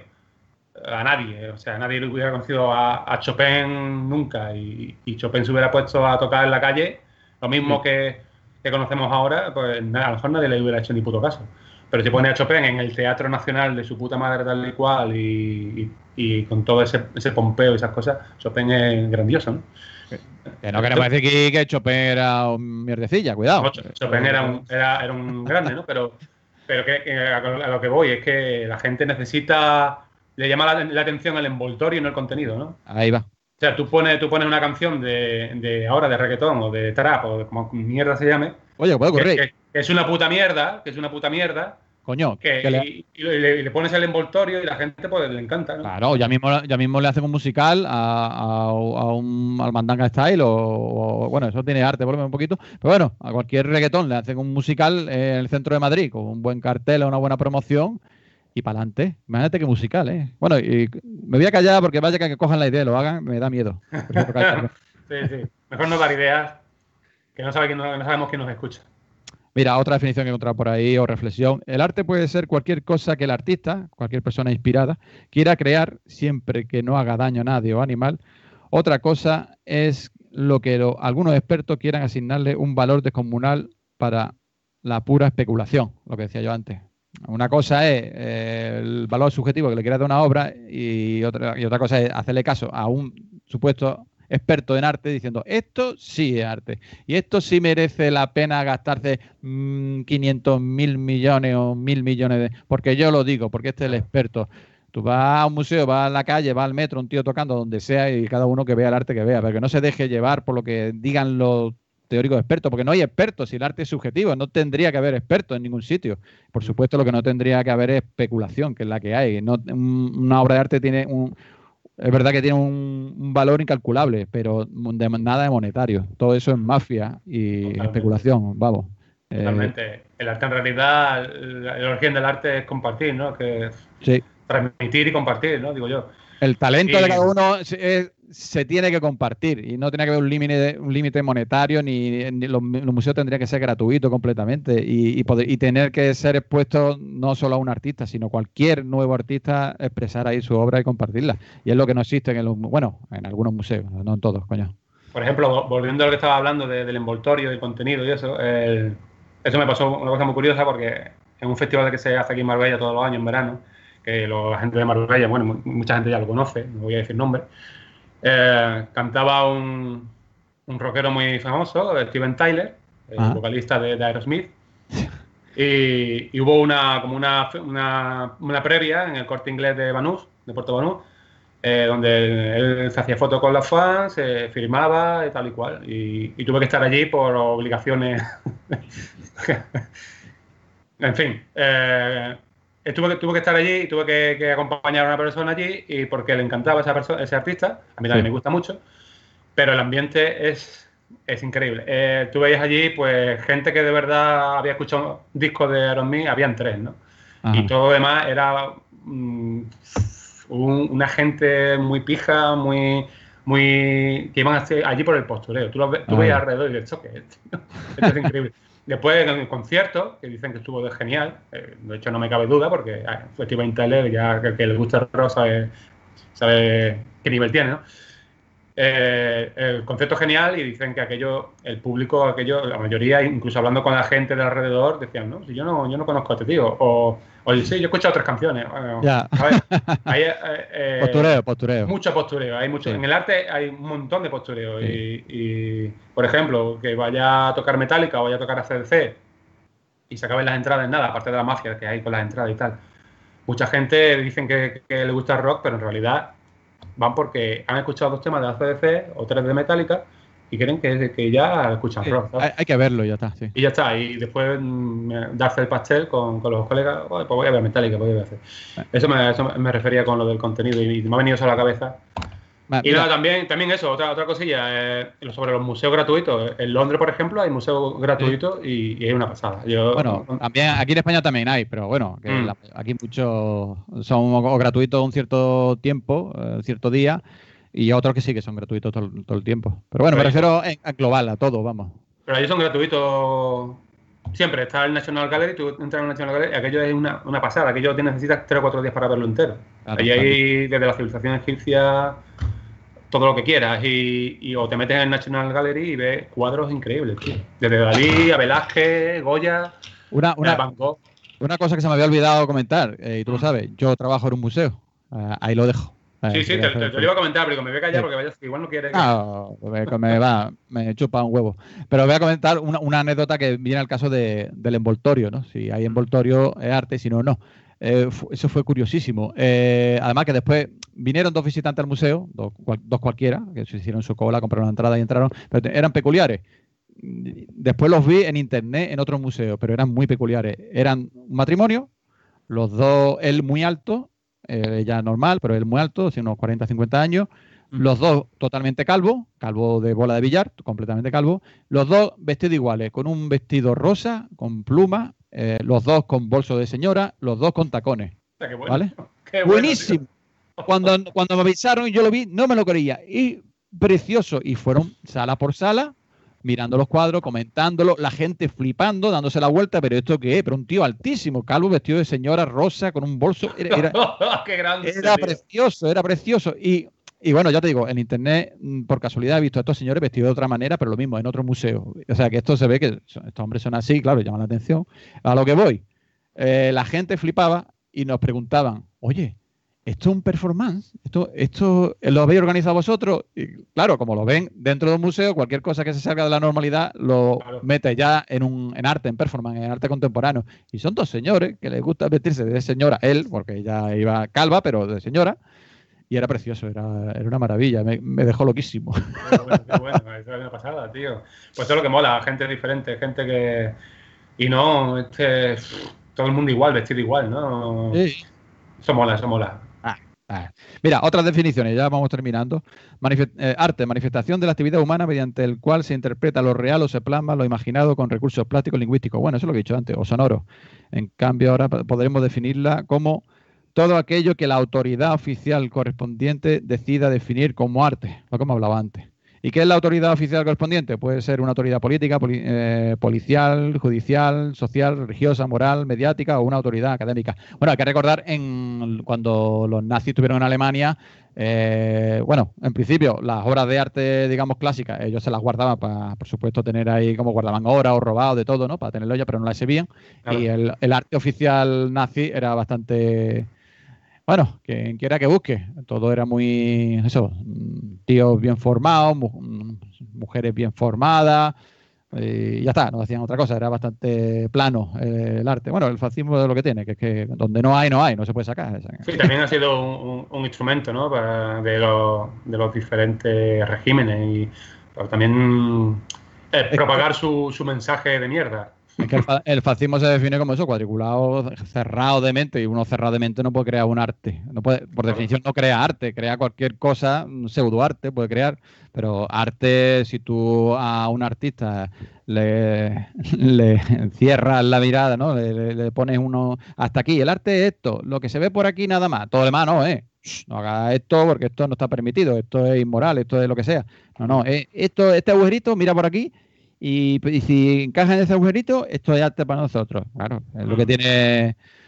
a nadie, o sea, nadie lo hubiera conocido a, a Chopin nunca, y, y Chopin se hubiera puesto a tocar en la calle, lo mismo Sí. que, que conocemos ahora, pues na- a lo mejor nadie le hubiera hecho ni puto caso. Pero si pone a Chopin en el Teatro Nacional de su puta madre tal y cual, y, y, y con todo ese, ese pompeo y esas cosas, Chopin es grandioso, ¿no? Que no queremos decir que, que Chopin era un mierdecilla, cuidado. No, Chopin era un, era, era un grande, ¿no? Pero, pero que, que a lo que voy es que la gente necesita, le llama la, la atención el envoltorio y no el contenido, ¿no? Ahí va. O sea, tú pones, tú pones una canción de, de ahora de reggaetón o de trap o de como mierda se llame, Oye, puede que, ocurrir. que- que es una puta mierda, que es una puta mierda, Coño, que, que le- y, y le, y le pones el envoltorio y la gente pues le encanta, ¿no? Claro, ya mismo, ya mismo le hacen un musical a, a- a un, al Mandanga Style o, o- bueno, eso tiene arte, por lo menos un poquito, pero bueno, a cualquier reggaetón le hacen un musical en el centro de Madrid con un buen cartel, una buena promoción y para adelante. Imagínate qué musical, ¿eh? Bueno, y me voy a callar porque vaya que cojan la idea y lo hagan, me da miedo. Prefiero callarme. Sí, sí. Mejor no dar ideas, que no, sabe quién, no, no sabemos quién nos escucha. Mira, otra definición que he encontrado por ahí o reflexión. El arte puede ser cualquier cosa que el artista, cualquier persona inspirada, quiera crear siempre que no haga daño a nadie o animal. Otra cosa es lo que lo- algunos expertos quieran asignarle un valor descomunal para la pura especulación, lo que decía yo antes. Una cosa es eh, el valor subjetivo que le quiera dar una obra y otra, y otra cosa es hacerle caso a un supuesto experto en arte diciendo esto sí es arte y esto sí merece la pena gastarse mmm, quinientos mil millones o mil millones de... Porque yo lo digo, porque este es el experto. Tú vas a un museo, vas a la calle, vas al metro, un tío tocando donde sea y cada uno que vea el arte que vea, pero que no se deje llevar por lo que digan los teóricos expertos, porque no hay expertos, si el arte es subjetivo, no tendría que haber expertos en ningún sitio. Por supuesto, lo que no tendría que haber es especulación, que es la que hay. No, un- una obra de arte tiene un... Es verdad que tiene un, un valor incalculable, pero de, nada de monetario. Todo eso es mafia y Totalmente. especulación, vamos. Eh, Totalmente. El arte en realidad, el, el origen del arte es compartir, ¿no? Que sí. transmitir y compartir, ¿no? Digo yo. El talento Sí. de cada uno se, es- se tiene que compartir y no tiene que haber un límite un límite monetario ni, ni los, los museos tendrían que ser gratuitos completamente y, y, poder, y tener que ser expuestos no solo a un artista, sino cualquier nuevo artista expresar ahí su obra y compartirla. Y es lo que no existe en los, bueno, en algunos museos, no en todos, coño. Por ejemplo, volviendo a lo que estaba hablando de- del envoltorio, del contenido y eso, el- eso me pasó una cosa muy curiosa porque en un festival que se hace aquí en Marbella todos los años en verano, que lo- la gente de Marbella, bueno, mu- mucha gente ya lo conoce, no voy a decir nombre, eh, cantaba un, un rockero muy famoso, Steven Tyler, el Ajá. vocalista de, de Aerosmith, y, y hubo una como una, una, una previa en el Corte Inglés de Banús, de Puerto Banús, eh, donde él se hacía fotos con los fans, se firmaba y tal y cual. Y, y tuve que estar allí por obligaciones. En fin, eh, tuve, que, tuve que estar allí y tuve que, que acompañar a una persona allí y porque le encantaba esa persona, ese artista. A mí también Sí. me gusta mucho, pero el ambiente es, es increíble. Eh, tú veías allí pues gente que de verdad había escuchado discos de Aerosmith, habían tres, ¿no? Ajá. Y todo lo demás era mm, un- una gente muy pija, muy, muy que iban a hacer allí por el postureo. Tú, lo ve- tú Ah. veías alrededor y dices, ¿esto qué es? tío? Esto es increíble. Después en el concierto, que dicen que estuvo de genial, eh, de hecho no me cabe duda, porque ah, Steven Tyler, ya que, que le gusta el rock, sabe, sabe qué nivel tiene, ¿no? eh, el concepto es genial y dicen que aquello, el público, aquello, la mayoría, incluso hablando con la gente de alrededor, decían, no, si yo no, yo no conozco a este tío. O, oye, sí, yo he escuchado otras canciones. Bueno, Ya. a ver, hay, eh, eh, Postureo, postureo. mucho postureo. Hay mucho, Sí. En el arte hay un montón de postureo. Sí. Y, y, por ejemplo, que vaya a tocar Metallica o vaya a tocar A C D C y se acaben las entradas en nada, aparte de la mafia que hay con las entradas y tal. Mucha gente dicen que, que le gusta el rock, pero en realidad van porque han escuchado dos temas de A C D C o tres de Metallica y creen que, que ya escuchan Sí, rock, ¿sabes? hay, hay que verlo, ya está, sí. Y ya está, y después mm, darse el pastel con, con los colegas, pues voy a ver Metallica, pues voy a ver. Eso me, eso me refería con lo del contenido y me ha venido eso a la cabeza. Va, Y mira, nada, también, también eso, otra, otra cosilla, eh, sobre los museos gratuitos. En Londres, por ejemplo, hay museos gratuitos y, y es una pasada. Yo, Bueno, también aquí en España también hay, pero bueno, que Mm. la- aquí muchos son o gratuitos un cierto tiempo, eh, cierto día, y otros que sí que son gratuitos todo, el- todo el tiempo. Pero bueno, me Pero refiero en, en global, a todo, vamos. Pero allí son gratuitos siempre. Está el National Gallery, tú entras en el National Gallery, aquello es una, una pasada. Aquello te necesitas tres o cuatro días para verlo entero. Claro, Allí claro. hay desde la civilización egipcia todo lo que quieras y, y o te metes en el National Gallery y ves cuadros increíbles, tío. Desde Dalí a Velázquez, Goya, Una, una, Van Gogh. una cosa que se me había olvidado comentar, eh, y tú lo Mm. sabes, yo trabajo en un museo. Eh, ahí lo dejo. Eh, Sí, sí, quería te, te- hacer- te lo iba a comentar, pero me voy a callar Sí. porque vaya, igual no quiere que... No, me, me va, me chupa un huevo. Pero voy a comentar una, una anécdota que viene al caso de, del envoltorio, ¿no? Si hay envoltorio es arte, si no, no. Eh, fu- eso fue curiosísimo. Eh, además que después vinieron dos visitantes al museo, dos, cual- dos cualquiera, que se hicieron su cola, compraron la entrada y entraron, pero te- eran peculiares. Después los vi en internet en otros museos, pero eran muy peculiares. Eran un matrimonio, los dos, él muy alto, eh, ella normal, pero él muy alto, así unos cuarenta, cincuenta años. Los dos totalmente calvos, calvo de bola de billar, completamente calvo. Los dos vestidos iguales, con un vestido rosa, con plumas, eh, los dos con bolso de señora, los dos con tacones. O sea, qué bueno. ¿Vale? Qué bueno, Buenísimo. Cuando, cuando me avisaron y yo lo vi, no me lo creía. Y precioso. Y fueron sala por sala, mirando los cuadros, comentándolo, la gente flipando, dándose la vuelta, pero ¿esto qué es? Pero un tío altísimo, calvo, vestido de señora, rosa, con un bolso. Era, era, tío. Qué grande. era tío. precioso, era precioso. Y, y bueno, ya te digo, en internet, mm, por casualidad, he visto a estos señores vestidos de otra manera, pero lo mismo, en otro museo. O sea, que esto se ve que son- estos hombres son así, claro, llaman la atención. A lo que voy, eh, la gente flipaba y nos preguntaban, oye, ¿esto es un performance? ¿Esto, esto lo habéis organizado vosotros? Y claro, como lo ven dentro de un museo, cualquier cosa que se salga de la normalidad lo Claro. mete ya en, un, en arte, en performance, en arte contemporáneo. Y son dos señores que les gusta vestirse de señora, él, porque ella iba calva, pero de señora, y era precioso, era, era una maravilla, me, me dejó loquísimo. Qué bueno, qué bueno. Eso es una pasada, tío. Pues eso es lo que mola, gente diferente, gente que... Y no, este... todo el mundo igual, vestido igual, ¿no? Sí. Eso mola, eso mola. Ah. Mira, otras definiciones, ya vamos terminando. Manife- eh, arte, manifestación de la actividad humana mediante el cual se interpreta lo real o se plasma lo imaginado con recursos plásticos lingüísticos. Bueno, eso es lo que he dicho antes, o sonoros. En cambio, ahora p- podremos definirla como todo aquello que la autoridad oficial correspondiente decida definir como arte, lo que hemos hablado antes. ¿Y qué es la autoridad oficial correspondiente? Puede ser una autoridad política, poli- eh, policial, judicial, social, religiosa, moral, mediática o una autoridad académica. Bueno, hay que recordar en cuando los nazis estuvieron en Alemania, eh, bueno, en principio las obras de arte, digamos, clásicas, ellos se las guardaban para, por supuesto, tener ahí como guardaban obras o robados de todo, ¿no? Para tenerlo ya, pero no las exhibían. Claro. Y el, el arte oficial nazi era bastante... Bueno, quien quiera que busque, todo era muy, eso, mm, tíos bien formados, mu- mm, mujeres bien formadas, eh, y ya está, no hacían otra cosa, era bastante plano eh, el arte. Bueno, el fascismo es lo que tiene, que es que donde no hay, no hay, no se puede sacar. O sea, Sí, también ha sido un, un- un instrumento, ¿no? Para, de, los, de los diferentes regímenes y pero también eh, propagar su, su mensaje de mierda. es que el, fa- el fascismo se define como eso, cuadriculado, cerrado de mente, y uno cerrado de mente no puede crear un arte. No puede, por definición no crea arte, crea cualquier cosa, un pseudoarte puede crear, pero arte, si tú a un artista le, le cierras la mirada, ¿no? Le, le- le pones uno hasta aquí, el arte es esto, lo que se ve por aquí nada más, todo lo demás no, ¿eh? Shh, no hagas esto porque esto no está permitido, esto es inmoral, esto es lo que sea. No, no, eh, esto, este agujerito, mira por aquí. Y, y si encaja en ese agujerito, esto es arte para nosotros. Claro, es lo que tiene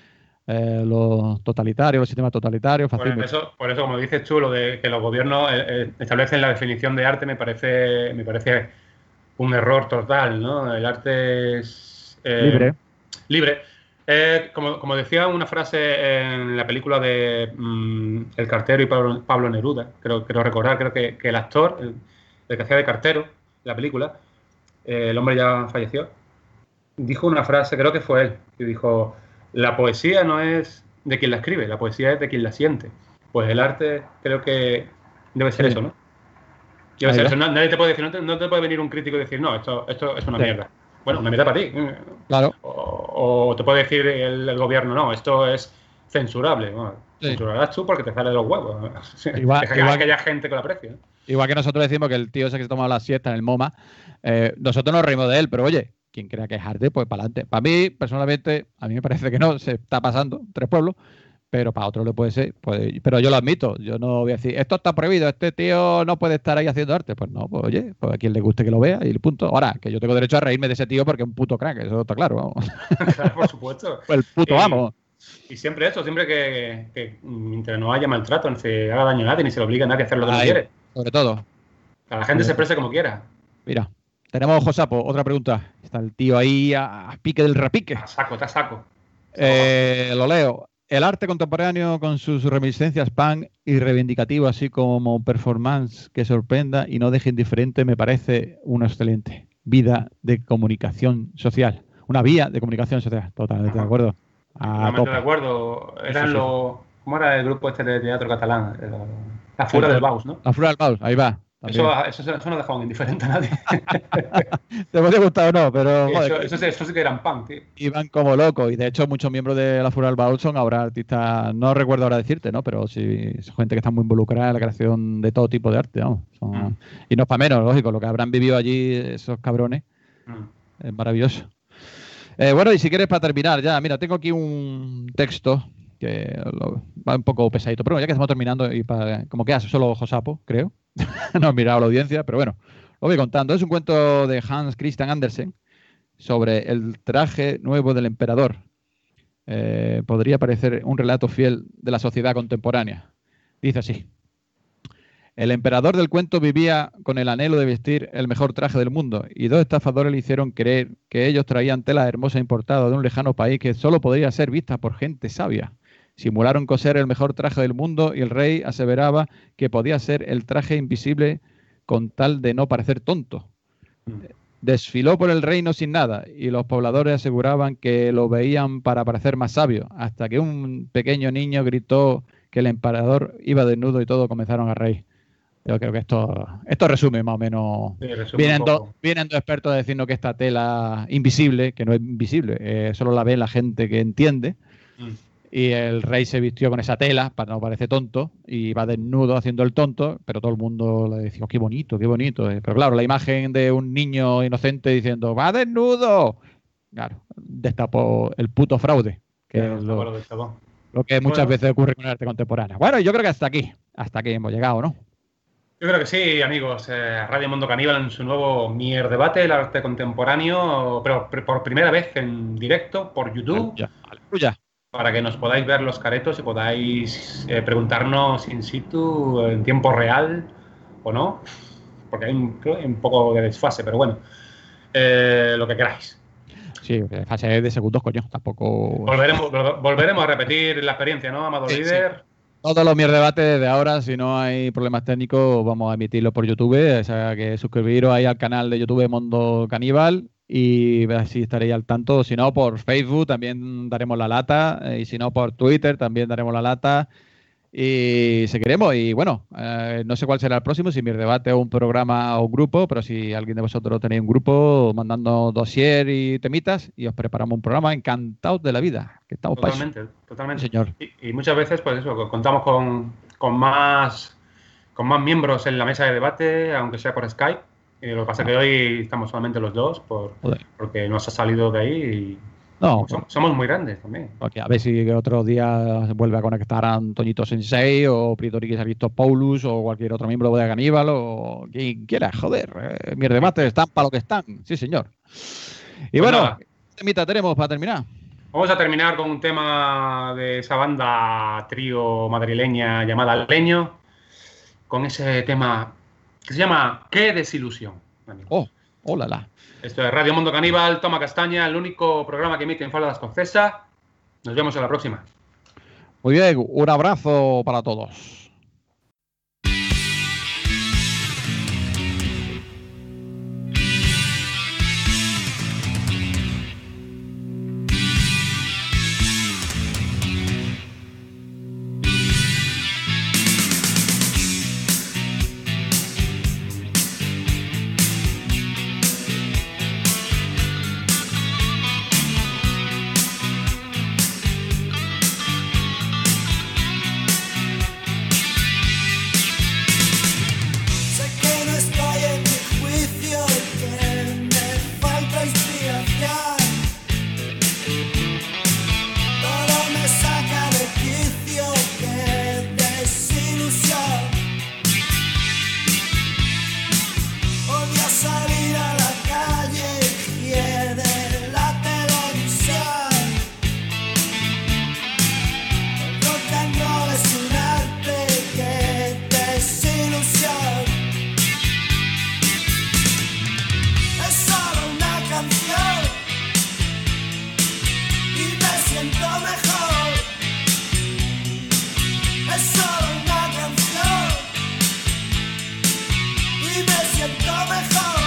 eh, los totalitarios, los sistemas totalitarios, Por fascismo. eso, por eso, como dices tú, lo de que los gobiernos eh, eh, establecen la definición de arte me parece, me parece un error total, ¿no? El arte es eh, Libre. Libre. Eh, como, como decía una frase en la película de mm, El cartero y Pablo, Pablo Neruda, creo, creo recordar, creo que, que el actor, el, el que hacía de cartero en la película, eh, el hombre ya falleció, dijo una frase, creo que fue él, que dijo: la poesía no es de quien la escribe, la poesía es de quien la siente. Pues el arte creo que debe ser Sí. eso, ¿no? Debe Ahí ser va. eso. No- nadie te puede decir, no te, no te puede venir un crítico y decir, no, esto, esto es una Sí. mierda. Bueno, una mierda para ti. Claro. O, o te puede decir el, el gobierno, no, esto es censurable. Bueno, Sí. censurarás tú porque te sale de los huevos. Igual- Deja que, igual- que haya gente que lo aprecie, ¿no? Igual que nosotros decimos que el tío ese que se tomaba la siesta en el MoMA, eh, nosotros nos reímos de él, pero oye, quien crea que es arte, pues para adelante. Para mí, personalmente, a mí me parece que no, se está pasando en tres pueblos, pero para otro le puede ser. Pues, pero yo lo admito, yo no voy a decir, esto está prohibido, este tío no puede estar ahí haciendo arte. Pues no, pues oye, pues a quien le guste que lo vea y el punto. Ahora, que yo tengo derecho a reírme de ese tío porque es un puto crack, eso está claro, vamos. Claro, por supuesto. Pues el puto Y- amo. Y siempre eso, siempre que, que mientras no haya maltrato, ni se haga daño a nadie, ni se le obligue a nadie a hacer lo que no Ahí, quiere. sobre todo. Que la gente Sí. se exprese como quiera. Mira, tenemos Josapo, otra pregunta. Está el tío ahí a, a pique del repique. A saco, te a saco. Eh, lo leo. El arte contemporáneo con sus reminiscencias punk y reivindicativo, así como performance que sorprenda y no deje indiferente, me parece uno excelente. Vida de comunicación social. Una vía de comunicación social. Totalmente de Ajá. acuerdo. A Totalmente tope. de acuerdo. Eran Sí, sí. los. ¿Cómo era el grupo este de teatro catalán? Era La Fura El- del Baus, ¿no? La Floral Baus, ahí va. también. Eso, eso, eso no dejaba indiferente a nadie. Te puede gustar o no, pero joder, eso, eso, sí- eso sí que eran punk, tío. iban como locos. Y de hecho, muchos miembros de la Floral Baus son ahora artistas, no recuerdo ahora decirte, ¿no? Pero sí, son gente que está muy involucrada en la creación de todo tipo de arte, vamos. Son- Mm. Y no es para menos, lógico, lo que habrán vivido allí esos cabrones Mm. es maravilloso. Eh, bueno, y si quieres para terminar ya, mira, tengo aquí un texto que lo- va un poco pesadito, pero bueno, ya que estamos terminando y para, como que hace solo Josapo, creo, no he mirado la audiencia, pero bueno, lo voy contando. Es un cuento de Hans Christian Andersen sobre el traje nuevo del emperador. Eh, podría parecer un relato fiel de la sociedad contemporánea. Dice así. El emperador del cuento vivía con el anhelo de vestir el mejor traje del mundo y dos estafadores le hicieron creer que ellos traían tela hermosa importada de un lejano país que solo podría ser vista por gente sabia. Simularon coser el mejor traje del mundo y el rey aseveraba que podía ser el traje invisible con tal de no parecer tonto. Desfiló por el reino sin nada y los pobladores aseguraban que lo veían para parecer más sabio, hasta que un pequeño niño gritó que el emperador iba desnudo y todos comenzaron a reír. Yo creo que esto, esto resume más o menos. Sí, resume Vienen, un dos, poco. vienen dos expertos a decirnos que esta tela invisible, que no es invisible, eh, solo la ve la gente que entiende. Mm. Y el rey se vistió con esa tela para no parecer tonto y va desnudo haciendo el tonto, pero todo el mundo le decía, oh, qué bonito, qué bonito. Eh, Pero claro, la imagen de un niño inocente diciendo, va desnudo, claro, destapó el puto fraude, que Ya, es me lo, acuerdo de esto. lo que muchas Bueno. veces ocurre con el arte contemporáneo. Bueno, yo creo que hasta aquí, hasta aquí hemos llegado, ¿no? Yo creo que sí, amigos. Eh, Radio Mundo Caníbal en su nuevo Mier Debate, el arte contemporáneo, pero pr- por primera vez en directo por YouTube, Aleluya, aleluya. para que nos podáis ver los caretos y podáis eh, preguntarnos in situ, en tiempo real o no, porque hay un, creo que hay un poco de desfase, pero bueno, eh, lo que queráis. Sí, fase de segundos, coño, tampoco... Volveremos, vol- volveremos a repetir la experiencia, ¿no, amado Sí, líder? Todos los mierdebates de ahora, si no hay problemas técnicos, vamos a emitirlo por YouTube. O sea, que suscribiros ahí al canal de YouTube Mundo Caníbal y así estaréis al tanto. Si no, por Facebook también daremos la lata. eh, Y si no, por Twitter también daremos la lata. Y seguiremos. Y bueno, eh, no sé cuál será el próximo, si Mierdebate o un programa o un grupo, pero si alguien de vosotros tenéis un grupo, mandando dossier y temitas y os preparamos un programa, encantados de la vida. Que estamos para eso. Totalmente, totalmente. Sí, señor. Y, y muchas veces, pues eso, contamos con, con más con más miembros en la mesa de debate, aunque sea por Skype. Y lo que pasa es que hoy estamos solamente los dos, por, Joder. porque nos ha salido de ahí y No, som- somos muy grandes también. porque a ver si otro día se vuelve a conectar a Antoñito Sensei o Pritorikis Aristopoulos o cualquier otro miembro de Caníbal o quien quiera, joder. Eh, Mierdebates están para lo que están, sí señor. Y Pues bueno, nada. ¿qué temita tenemos para terminar? Vamos a terminar con un tema de esa banda trío madrileña llamada Leño, con ese tema que se llama Qué desilusión. Amigo. Oh, hola, la. Esto es Radio Mundo Caníbal, Toma Castaña, el único programa que emite en Falda Escocesa. Nos vemos en la próxima. Muy bien, un abrazo para todos. Siento mejor.